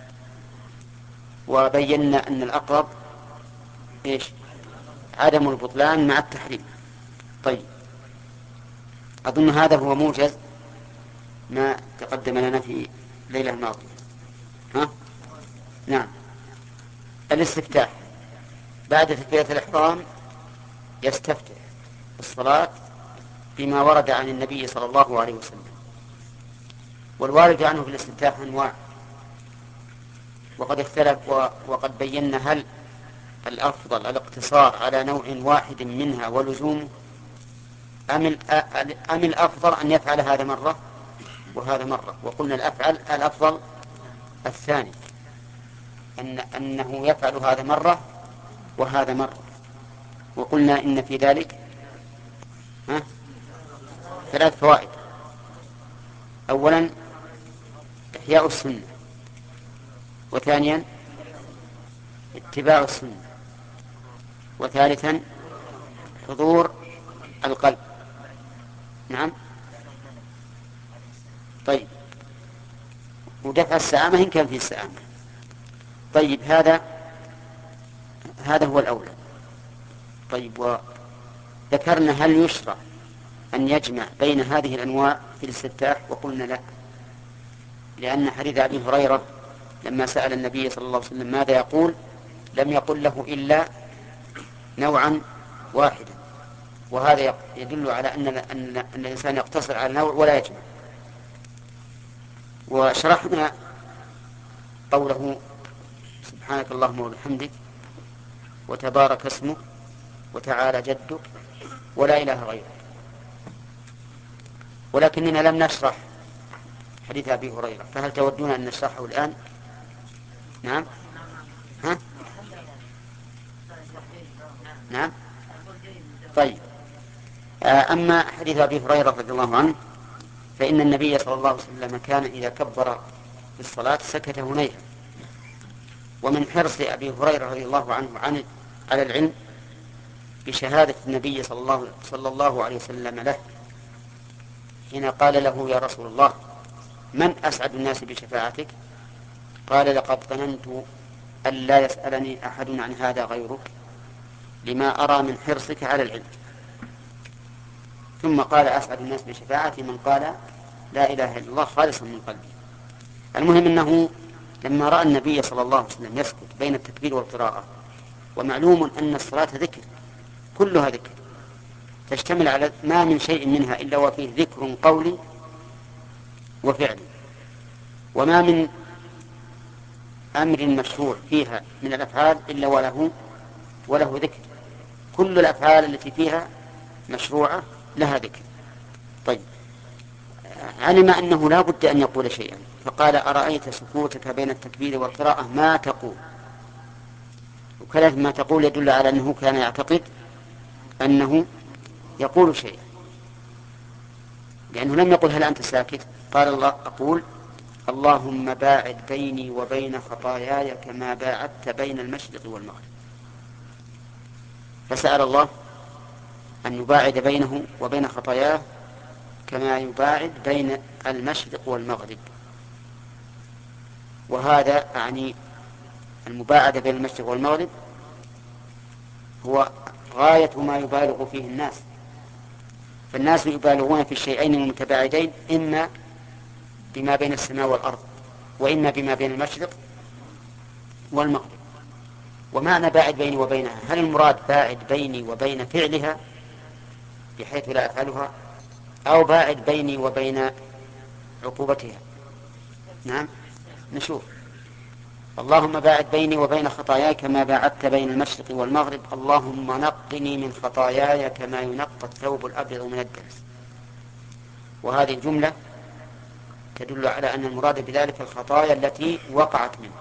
وبينا أن الأقرب إيش؟ عدم البطلان مع التحريم. طيب أظن هذا هو موجز ما تقدم لنا في الليلة الماضية. ها؟ نعم. الاستفتاح بعد تكبيرة الإحرام يستفتح الصلاة بما ورد عن النبي صلى الله عليه وسلم. والوارد عنه في الاستفتاح أنواع، وقد اختلف وقد بينا هل الأفضل الاقتصار على نوع واحد منها ولزومه أم أم الأفضل أن يفعل هذا مرة وهذا مرة. وقلنا الأفعل الأفضل الثاني، أن أنه يفعل هذا مرة وهذا مرة. وقلنا إن في ذلك ها ثلاث فوائد: أولا إحياء السنة، وثانيا اتباع السنة، وثالثا حضور القلب. نعم. طيب ودفع السآمة إن كان فيه السآمة. طيب هذا هذا هو الأولى. طيب وذكرنا هل يشرع أن يجمع بين هذه الأنواع في الاستفتاح؟ وقلنا لا، لأن حديث أبي هريرة لما سأل النبي صلى الله عليه وسلم ماذا يقول لم يقل له إلا نوعا واحدا، وهذا يدل على أن, أن, أن الإنسان يقتصر على نوع ولا يجمع. وشرحنا قوله سبحانك اللهم وبحمدك وتبارك اسمك وتعالى جدك ولا إله غيرك، ولكننا لم نشرح حديث أبي هريرة، فهل تودون أن نشرحه الآن؟ نعم. ها؟ نعم. طيب أما حديث أبي هريرة رضي الله عنه فإن النبي صلى الله عليه وسلم كان إذا كبر في الصلاة سكت هنيها. ومن حرص أبي هريرة رضي الله عنه عن على العلم بشهادة النبي صلى الله, صلى الله عليه وسلم له حين قال له يا رسول الله من أسعد الناس بشفاعتك؟ قال لقد ظننت أن لا يسألني أحد عن هذا غيرك لما أرى من حرصك على العلم. ثم قال أسعد الناس بشفاعتي من قال لا إله إلا الله خالصا من قلبي. المهم أنه لما رأى النبي صلى الله عليه وسلم يسكت بين التكبير والقراءة، ومعلوم أن الصلاة ذكر، كلها ذكر، تشتمل على ما من شيء منها إلا وفيه ذكر قولي وفعلي، وما من أمر مشروع فيها من الأفعال إلا وله وله ذكر، كل الأفعال التي فيها مشروعة لها ذكر. طيب، علم أنه لا بد أن يقول شيئا، فقال: أرأيت سكوتك بين التكبير والقراءة ما تقول؟ وكلمة ما تقول يدل على أنه كان يعتقد أنه يقول شيئا، لأنه لم يقل هل أنت ساكت؟ قال: الله أقول اللهم باعد بيني وبين خطاياي كما باعدت بين المشرق والمغرب. فسأل الله أن يباعد بينه وبين خطاياه كما يباعد بين المشرق والمغرب. وهذا أعني المباعدة بين المشرق والمغرب هو غاية ما يبالغ فيه الناس، فالناس يبالغون في الشيئين المتباعدين، إما بما بين السماء والأرض، وإما بما بين المشرق والمغرب. ومعنى باعد بيني وبينها، هل المراد باعد بيني وبين فعلها بحيث لا أفعلها، أو باعد بيني وبين عقوبتها؟ نعم، نشوف. اللهم باعد بيني وبين خطاياي كما باعدت بين المشرق والمغرب، اللهم نقني من خطاياي كما ينقى الثوب الأبيض من الدنس. وهذه الجملة تدل على أن المراد بذلك الخطايا التي وقعت منه،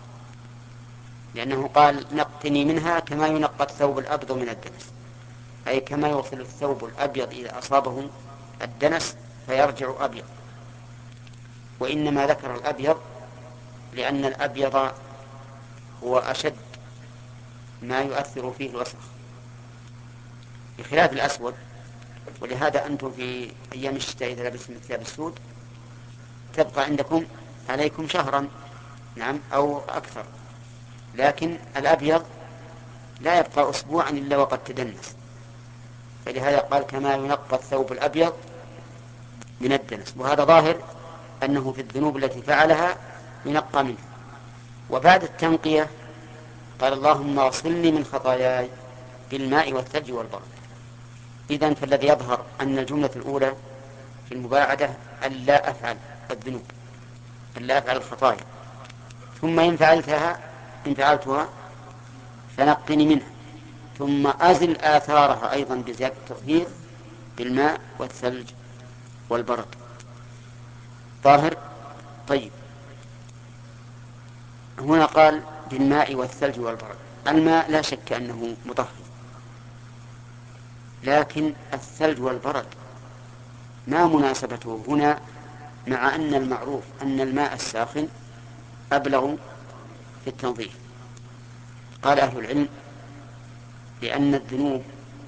لأنه قال نقني منها كما ينقى الثوب الأبيض من الدنس، أي كما يغسل الثوب الأبيض إذا أصابه الدنس فيرجع أبيض. وإنما ذكر الأبيض لأن الأبيض هو أشد ما يؤثر فيه الوسخ بخلاف الأسود. ولهذا أنتم في أيام الشتاء إذا لبستم الثياب السود تبقى عندكم عليكم شهرا، نعم، أو أكثر، لكن الأبيض لا يبقى أسبوعا إلا وقد تدنس. فلهذا قال كما ينقى الثوب الأبيض من الدنس، وهذا ظاهر أنه في الذنوب التي فعلها ينقى منها. وبعد التنقية قال اللهم اغسلني من خطاياي بالماء والثلج والبرد. إذن فالذي يظهر أن الجملة الأولى في المباعدة أن لا أفعل الذنوب، أن لا أفعل الخطايا، ثم إن فعلتها إن فعلتها فنقني منها، ثم أزل آثارها أيضا بزيادة التطهير بالماء والثلج والبرد. ظاهر. طيب، هنا قال بالماء والثلج والبرد. الماء لا شك أنه مطهر، لكن الثلج والبرد ما مناسبته هنا، مع أن المعروف أن الماء الساخن أبلغ في التنظيف. قال أهل العلم لأن الذنوب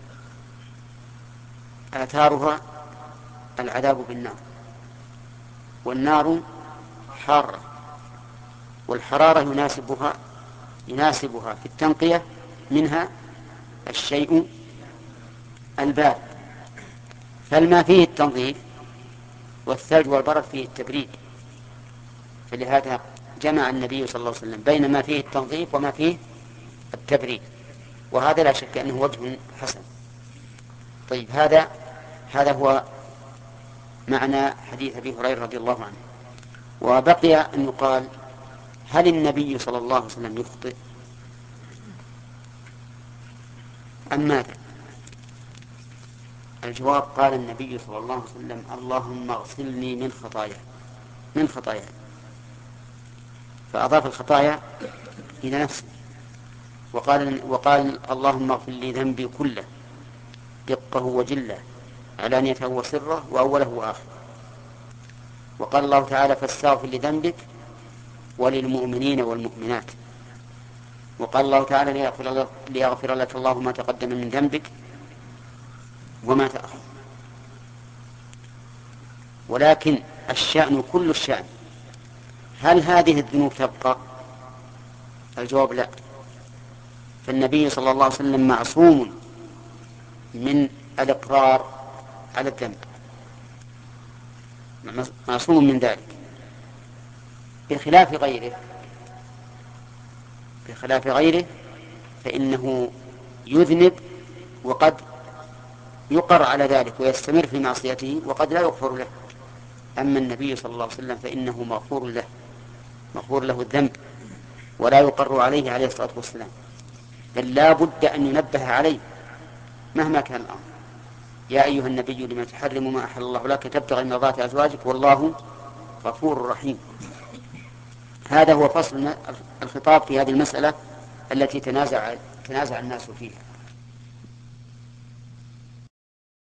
آثارها العذاب بالنار، والنار حارة، والحرارة يناسبها يناسبها في التنقية منها الشيء البارد، فالماء فيه التنظيف والثلج والبرد فيه التبريد. فلهذا جمع النبي صلى الله عليه وسلم بين ما فيه التنظيف وما فيه التبريد، وهذا لا شك أنه وجه حسن. طيب، هذا هذا هو معنى حديث أبي هريرة رضي الله عنه. وبقي أن يقال هل النبي صلى الله عليه وسلم يخطئ أم ماذا؟ الجواب قال النبي صلى الله عليه وسلم اللهم اغسلني من خطاياي من خطاياي فأضاف الخطايا إلى نفسه، وقال, وقال اللهم اغفر لي ذنبي كله دقه وجله علانيته وسره وأوله وآخره. وقال الله تعالى فاستغفر لذنبك وللمؤمنين والمؤمنات. وقال الله تعالى ليغفر, ليغفر لك الله ما تقدم من ذنبك وما تأخر. ولكن الشأن كل الشأن، هل هذه الذنوب تبقى؟ الجواب لا، فالنبي صلى الله عليه وسلم معصوم من الإقرار على الذنب، معصوم من ذلك، بخلاف غيره بخلاف غيره فإنه يذنب وقد يقر على ذلك ويستمر في معصيته وقد لا يغفر له. أما النبي صلى الله عليه وسلم فإنه مغفور له مغفور له الذنب ولا يقر عليه عليه الصلاة والسلام، بل لا بد أن ينبه عليه مهما كان الأمر. يا أيها النبي لما تحرم ما أحل الله لك تبتغي مرضات أزواجك والله غفور رحيم. هذا هو فصل الخطاب في هذه المسألة التي تنازع تنازع الناس فيها.